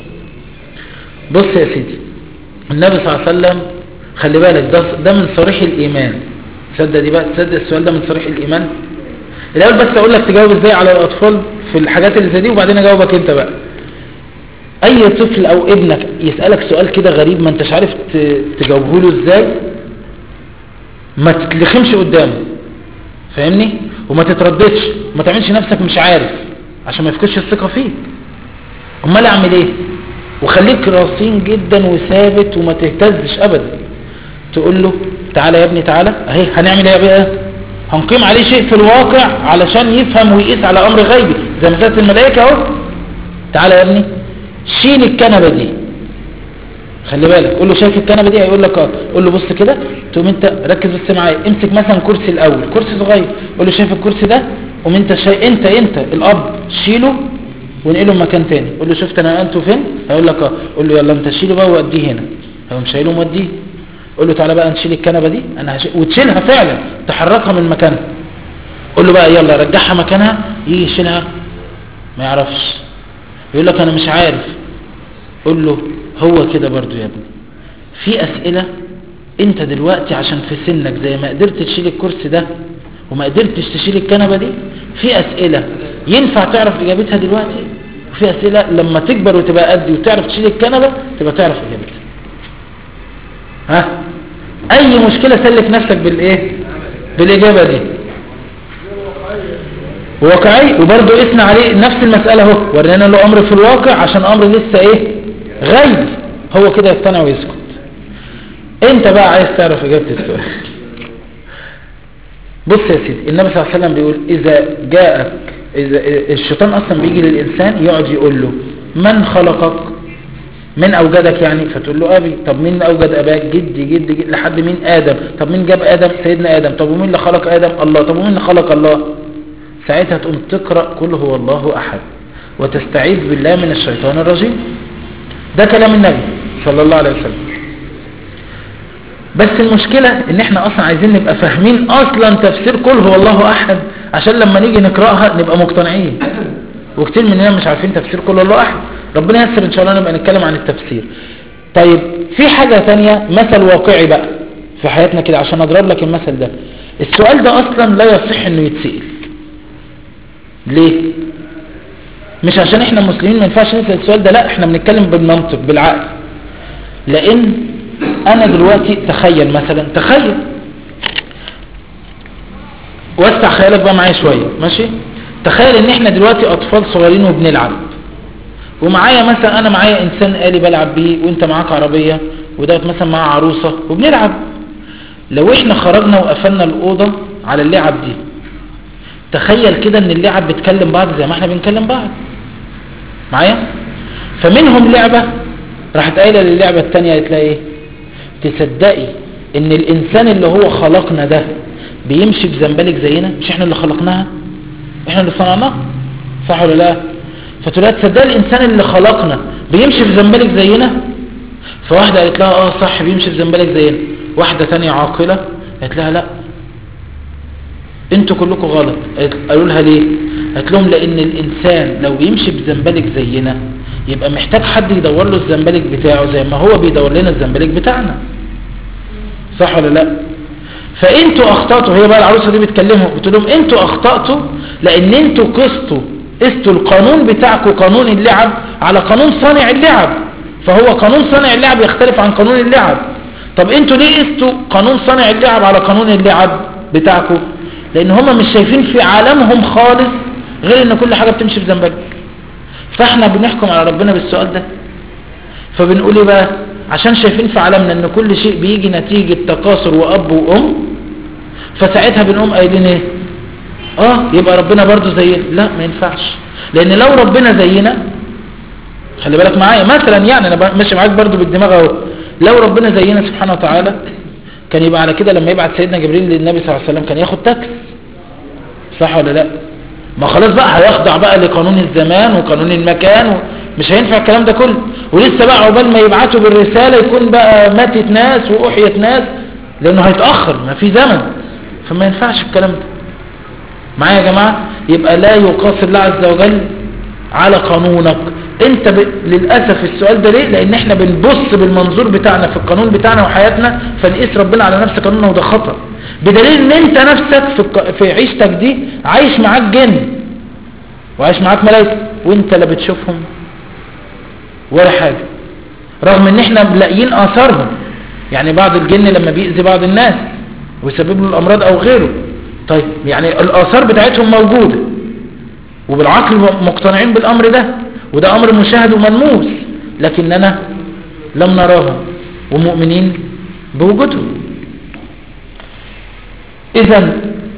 بص يا سيدي، النبي صلى الله عليه وسلم خلي بالك ده من صريح الايمان. تصدق دي بقى، تصدق السؤال ده من صريح الايمان. الاول بس اقول لك تجاوب ازاي على الاطفال في الحاجات اللي زي دي، وبعدين اجاوبك انت بقى. اي طفل او ابنك يسالك سؤال كده غريب ما انتش عارف تجاوبه له ازاي، ما تتلخمش قدامه. فاهمني؟ وما تترددش، ما تعملش نفسك مش عارف عشان ما يفقدش الثقه فيك. امال اعمل ايه؟ وخليك راسين جدا وثابت وما تهتزش ابدا. تقول له تعالى يا ابني تعالى، اهي هنعمل ايه بقى؟ هنقيم عليه شيء في الواقع علشان يفهم ويقيس على امر غيبي زي مسألة الملائكة اهو. تعالى يا ابني شيل الكنبة دي. خلي بالك، قول له شايف الكنبة دي؟ هيقول لك اه. قول له بص كده، تقوم انت ركز بس معايا، امسك مثلا كرسي الاول، كرسي صغير، قول له شايف الكرسي ده؟ قوم انت انت الاب شيله ونقله مكان تاني. قول له شفت انا انتوا فين؟ هيقول لك اه. قول له يلا انت شيله بقى ووديه هنا. هيقوم شايله وموديه. قول له تعالى بقى نشيل الكنبه دي، انا وتشيلها فعلا، تحركها من مكانها. قول له بقى يلا رجعها مكانها، يجي يشيلها ما يعرفش. يقول لك انا مش عارف. قول له هو كده برضو يا ابني، في اسئلة انت دلوقتي عشان في سنك زي ما قدرت تشيل الكرسي ده وما قدرتش تشيل الكنبة دي، في اسئلة ينفع تعرف اجابتها دلوقتي، وفي اسئلة لما تكبر وتبقى قدي وتعرف تشيل الكنبة تبقى تعرف اجابتها. ها، اي مشكلة سلك نفسك بالايه، بالاجابة دي. واقعي، وبرضه اثنى عليه نفس المسألة اهو، ورينا له امر في الواقع عشان امر لسه ايه، غيب، هو كده يقتنع ويسكت. انت بقى عايز تعرف اجابة السؤال. بص يا سيدي، النبي صلى الله عليه وسلم بيقول اذا جاءك، اذا الشيطان اصلا بيجي للانسان يقعد يقول له من خلقك، من اوجدك يعني، فتقول له ابي. طب مين اوجد اباك؟ جدي جدي جدي لحد مين؟ ادم. طب مين جاب ادم؟ سيدنا ادم. طب ومين اللي خلق ادم؟ الله. طب ومين اللي خلق الله؟ ساعتها تقوم تقرأ قل هو الله احد وتستعيذ بالله من الشيطان الرجيم. ده كلام النبي صلى الله عليه وسلم. بس المشكلة ان احنا اصلا عايزين نبقى فاهمين اصلا تفسير قل هو الله احد عشان لما نيجي نقرأها نبقى مقتنعين، وكتير مننا مش عارفين تفسير قل هو الله احد. ربنا يسر ان شاء الله نبقى نتكلم عن التفسير. طيب في حاجة تانية، مثل واقعي بقى في حياتنا كده عشان اضرب لك المثل ده. السؤال ده اصلا لا يصح انه يتسأل. ليه؟ مش عشان احنا مسلمين ما ينفعش نسأل السؤال ده، لا، احنا بنتكلم بالمنطق بالعقل. لان انا دلوقتي تخيل مثلا، تخيل وسع خيالك بقى معايا شوية، ماشي؟ تخيل ان احنا دلوقتي اطفال صغيرين وبنلعب، ومعايا مثلا انا معايا انسان آلي بلعب بيه، وانت معاك عربية، ودوت مثلا معاه عروسة وبنلعب. لو احنا خرجنا وقفلنا الأوضة على اللعب دي، تخيل كده ان اللعب بتكلم بعض زي ما احنا بنكلم بعض معايا. فمنهم لعبة راحت قايلة للعبة التانية، قالت لها ايه؟ تصدقي ان الانسان اللي هو خلقنا ده بيمشي بزنبلك زينا؟ مش احنا اللي خلقناها، احنا اللي صنعناها، صح ولا لا؟ فتقول لها تصدقي الانسان اللي خلقنا بيمشي بزنبلك زينا؟ فواحدة قالت لها اه صح بيمشي بزنبلك زينا. واحدة تانية عاقلة قالت لها لا، انتوا كلكم غلط. قالوا لها ليه؟ قالت لهم لان الانسان لو بيمشي بزنبلك زينا يبقى محتاج حد يدور له الزنبلك بتاعه زي ما هو بيدور لنا الزنبلك بتاعنا، صح ولا لا؟ فانتوا اخطأتوا. هي بقى العروسة دي بتكلمهم بتقول لهم انتوا اخطأتوا لان انتوا قستوا القانون بتاعكم قانون اللعب على قانون صانع اللعب، فهو قانون صانع اللعب يختلف عن قانون اللعب. طب انتوا ليه قستوا قانون صانع اللعب على قانون اللعب بتاعكم؟ لان هم مش شايفين في عالمهم خالص غير ان كل حاجة بتمشي بزنبلك. فاحنا بنحكم على ربنا بالسؤال ده، فبنقول ايه بقى؟ عشان شايفين في عالمنا ان كل شيء بيجي نتيجة تكاثر واب وام، فساعتها بنقوم قايلين ايه؟ يبقى ربنا برضو زينا. لا، ما ينفعش. لان لو ربنا زينا، خلي بالك معايا مثلا، يعني انا ماشي معاك برضو بالدماغ اهو، لو ربنا زينا سبحانه وتعالى كان يبقى على كده لما يبعت سيدنا جبريل للنبي صلى الله عليه وسلم كان ياخد تاكس، صح ولا لا؟ ما خلاص بقى هيخضع بقى لقانون الزمان وقانون المكان مش هينفع الكلام ده كله. ولسه بقى عقبال ما يبعتوا بالرسالة يكون بقى ماتت ناس وأحيت ناس، لأنه هيتأخر، ما في زمن، فما ينفعش الكلام ده معايا يا جماعة. يبقى لا يقاس الله عز وجل على قانونك انت للأسف. السؤال ده ليه؟ لأن احنا بنبص بالمنظور بتاعنا في القانون بتاعنا وحياتنا، فنقيس ربنا على نفس قانوننا، وده خطأ. بدليل ان انت نفسك في عيشتك دي عايش معاك جن وعايش معاك ملائكة وانت لا بتشوفهم ولا حاجة، رغم ان احنا ملاقيين اثارهم. يعني بعض الجن لما بيأذي بعض الناس ويسبب له الامراض او غيره، طيب يعني الاثار بتاعتهم موجودة وبالعقل مقتنعين بالامر ده، وده امر مشاهد وملموس، لكننا لم نراهم ومؤمنين بوجودهم. إذن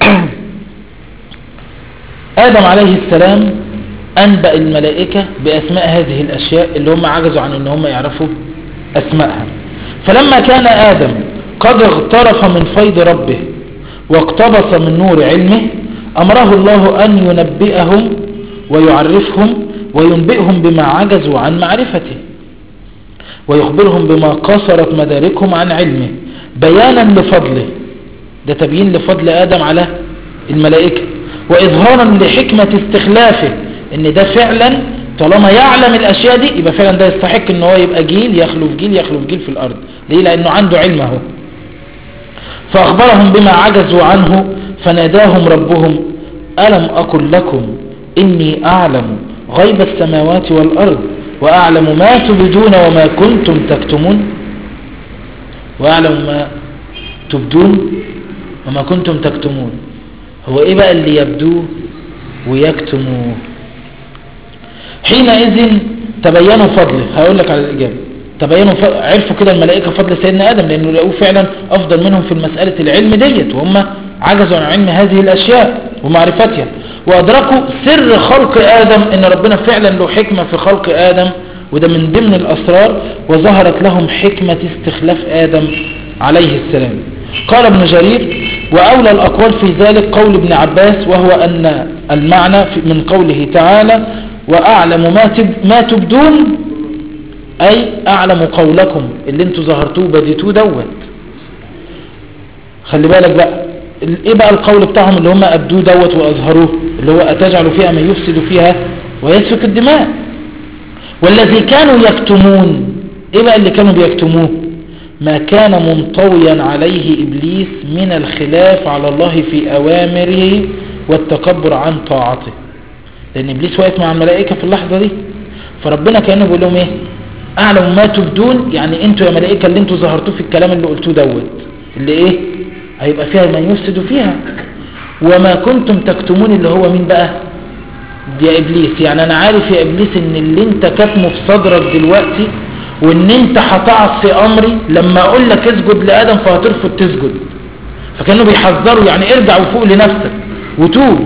آدم عليه السلام أنبأ الملائكة بأسماء هذه الأشياء اللي هم عجزوا عن أن هم يعرفوا أسماءها. فلما كان آدم قد اغترف من فيض ربه واقتبس من نور علمه، أمره الله أن ينبئهم ويعرفهم وينبئهم بما عجزوا عن معرفته، ويخبرهم بما قصرت مداركهم عن علمه بيانا لفضله. ده تبيين لفضل آدم على الملائكة، وإظهارا لحكمة استخلافه، ان ده فعلا طالما يعلم الأشياء دي يبقى فعلا ده يستحق ان هو يبقى جيل يخلف جيل يخلف جيل في الأرض. ليه؟ لأنه عنده علمه. فأخبرهم بما عجزوا عنه فناداهم ربهم ألم أقل لكم إني أعلم غيب السماوات والأرض وأعلم ما تبدون وما كنتم تكتمون. وأعلم ما تبدون وما كنتم تكتمون. هو إيه بقى اللي يبدوه ويكتموه؟ حينئذ تبينوا فضله. هقول لك على الإجابة. تبينوا عرفوا كده الملائكة فضل سيدنا آدم لأنه لقوه فعلا أفضل منهم في المسألة العلم ديت، وهم عجزوا عن علم هذه الأشياء ومعرفتها. وأدركوا سر خلق آدم إن ربنا فعلا له حكمة في خلق آدم، وده من ضمن الأسرار. وظهرت لهم حكمة استخلاف آدم عليه السلام. قال ابن جرير وأولى الأقوال في ذلك قول ابن عباس، وهو أن المعنى من قوله تعالى وأعلم ما تبدون، أي أعلم قولكم اللي انتوا ظهرتوه بديتوه دوت. خلي بالك بقى ايه بقى القول بتاعهم اللي هم أبدوه دوت وأظهروه، اللي هو أتجعل فيها من يفسد فيها ويسفك الدماء. والذي كانوا يكتمون، ايه بقى اللي كانوا بيكتموه؟ ما كان منطويا عليه إبليس من الخلاف على الله في أوامره والتكبر عن طاعته. لأن إبليس واقف مع الملائكة في اللحظة دي، فربنا كانوا بيقول لهم ايه؟ أعلم ما تبدون، يعني انتوا يا ملائكة اللي انتوا ظهرتوه في الكلام اللي قلتوه دوت اللي ايه هيبقى فيها من يفسد فيها، وما كنتم تكتمون اللي هو مين بقى؟ يا إبليس. يعني أنا عارف يا إبليس ان اللي انت كاتمه في صدرك دلوقتي وان انت هتعص في امري لما اقول لك اسجد لآدم فهترفض تسجد. فكانوا بيحذروا يعني ارجع وفوق لنفسك وتوب.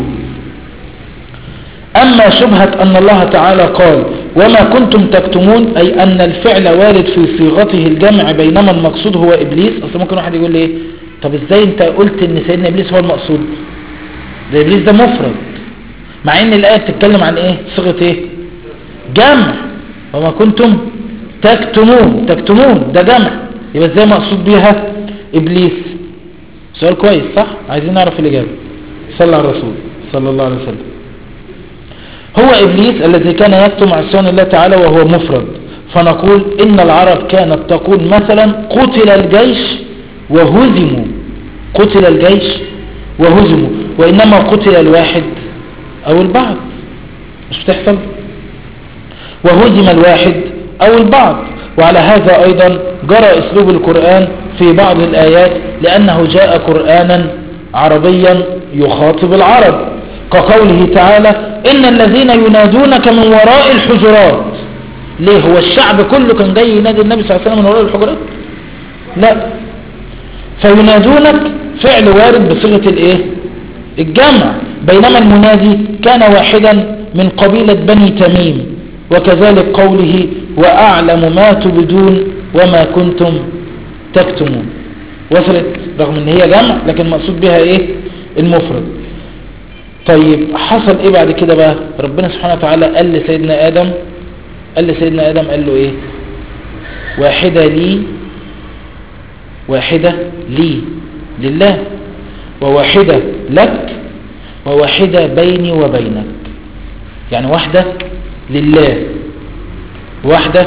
اما شبهة ان الله تعالى قال وما كنتم تكتمون، اي ان الفعل وارد في صيغته الجمع بينما المقصود هو ابليس. اصلا ممكن واحد يقول لي ايه طب ازاي انت قلت ان سيدنا ابليس هو المقصود؟ ده ابليس ده مفرد، مع ان الايه بتتكلم عن ايه؟ صيغه ايه؟ جمع. وما كنتم تكتمون ده جمع، يبقى ازاي مقصود بيها ابليس؟ سؤال كويس صح؟ عايزين نعرف الاجابه. صلى على الرسول صلى الله عليه وسلم. هو ابليس الذي كان يكتم عصيان الله تعالى وهو مفرد. فنقول ان العرب كانت تقول مثلا قتل الجيش وهزموا، قتل الجيش وهزموا، وانما قتل الواحد او البعض. مش بتحصل؟ وهزم الواحد او البعض. وعلى هذا ايضا جرى اسلوب القرآن في بعض الايات لانه جاء قرآنا عربيا يخاطب العرب، كقوله تعالى ان الذين ينادونك من وراء الحجرات. ليه؟ هو الشعب كله كان جاي ينادي النبي صلى الله عليه وسلم من وراء الحجرات؟ لا. فينادونك فعل وارد بصيغة الايه؟ الجمع، بينما المنادي كان واحدا من قبيلة بني تميم. وكذلك قوله وأعلم ما تبدون وما كنتم تكتمون. وصلت؟ رغم ان هي جمع لكن مقصود بها ايه؟ المفرد. طيب حصل ايه بعد كده بقى؟ ربنا سبحانه وتعالى قال لسيدنا آدم قال له ايه؟ واحدة لي لله، وواحدة لك، وواحدة بيني وبينك. يعني واحدة لله، واحدة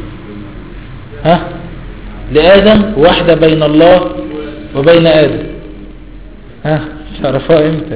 لآدم، واحدة بين الله وبين آدم. تعرفها امتى؟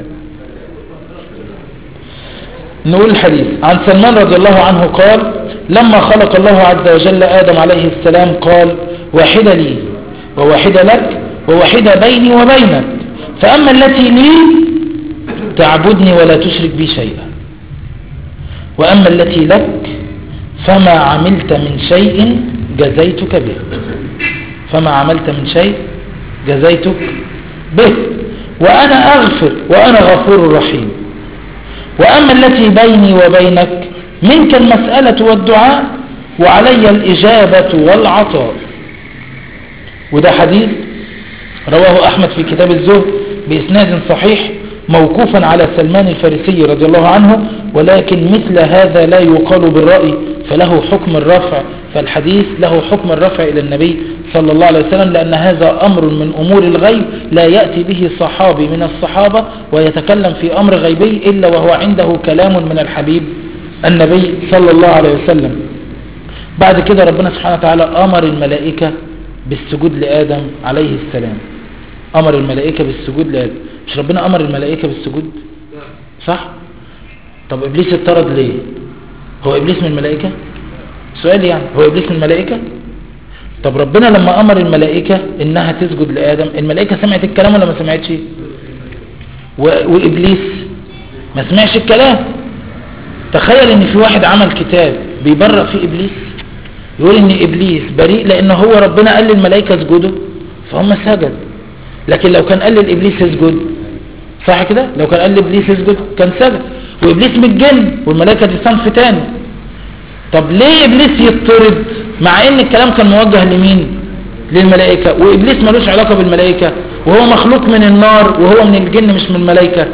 نقول الحديث عن سلمان رضي الله عنه قال لما خلق الله عز وجل آدم عليه السلام قال واحدة لي وواحدة لك وواحدة بيني وبينك، فأما التي لي تعبدني ولا تشرك بي شيئا، وأما التي لك فما عملت من شيء جزيتك به. فما عملت من شيء جزيتك به وأنا أغفر وأنا غفور رحيم. وأما التي بيني وبينك منك المسألة والدعاء وعلي الإجابة والعطاء. وده حديث رواه أحمد في كتاب الزهد بإسناد صحيح موقوفا على سلمان الفارسي رضي الله عنه، ولكن مثل هذا لا يقال بالرأي فله حكم الرفع، فالحديث له حكم الرفع إلى النبي صلى الله عليه وسلم، لأن هذا أمر من أمور الغيب لا يأتي به صحابي من الصحابة ويتكلم في أمر غيبي إلا وهو عنده كلام من الحبيب النبي صلى الله عليه وسلم. بعد كده ربنا سبحانه وتعالى أمر الملائكة بالسجود لآدم عليه السلام. أمر الملائكة بالسجود لآدم. مش ربنا أمر الملائكة بالسجود؟ صح؟ طب إبليس اضطرد ليه؟ هو إبليس من الملائكة؟ سؤال يعني، هو إبليس من الملائكة؟ طب ربنا لما أمر الملائكة إنها تسجد لآدم، الملائكة سمعت الكلام ولا ما سمعتش؟ وإبليس ما سمعش الكلام. تخيل إن في واحد عمل كتاب بيبرأ فيه إبليس، يقول إن إبليس بريء لأنه هو ربنا قال للملائكة اسجدوا فهم سجد. لكن لو كان قال لإبليس اسجد، صح كده؟ لو كان قال لإبليس اسجد كان سجد. وإبليس من الجن والملائكة دي صنف تاني. طب ليه إبليس يضطرد مع إن الكلام كان موجه لمين؟ للملائكة، وإبليس ملوش علاقة بالملائكة وهو مخلوق من النار وهو من الجن مش من الملائكة؟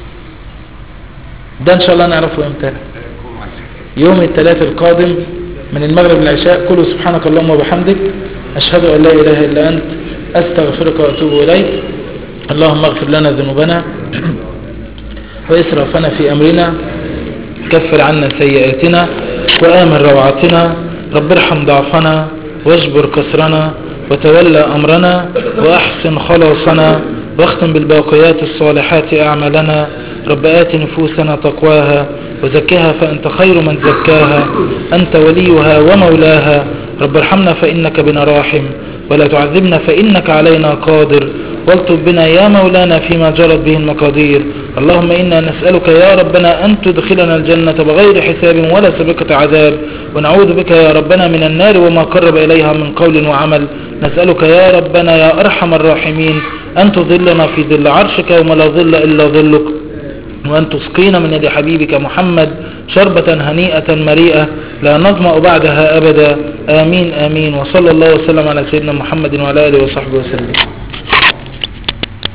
ده إن شاء الله نعرفه إمتى؟ يوم الثلاث القادم من المغرب للعشاء. كله سبحانك اللهم وبحمدك، أشهد أن لا إله إلا أنت، أستغفرك وأتوب إليك. اللهم اغفر لنا ذنوبنا وإسرافنا في أمرنا، كفر عنا سيئاتنا وآمن روعتنا، رب ارحم ضعفنا واجبر كسرنا وتولى أمرنا وأحسن خلاصنا، واختم بالباقيات الصالحات أعمالنا. رب آت نفوسنا تقواها وزكها فأنت خير من زكاها، أنت وليها ومولاها. رب ارحمنا فإنك بنا راحم، ولا تعذبنا فإنك علينا قادر، والطف بنا يا مولانا فيما جرت به المقادير. اللهم إنا نسألك يا ربنا أن تدخلنا الجنة بغير حساب ولا سابقة عذاب، ونعوذ بك يا ربنا من النار وما قرب إليها من قول وعمل. نسألك يا ربنا يا أرحم الراحمين أن تظلنا في ظل عرشك يوم لا ظل إلا ظلك، وأن تسقينا من يد حبيبك محمد شربة هنيئة مريئة لا نظمأ بعدها أبدا. آمين آمين. وصلى الله وسلم على سيدنا محمد وعلى آله وصحبه وسلم.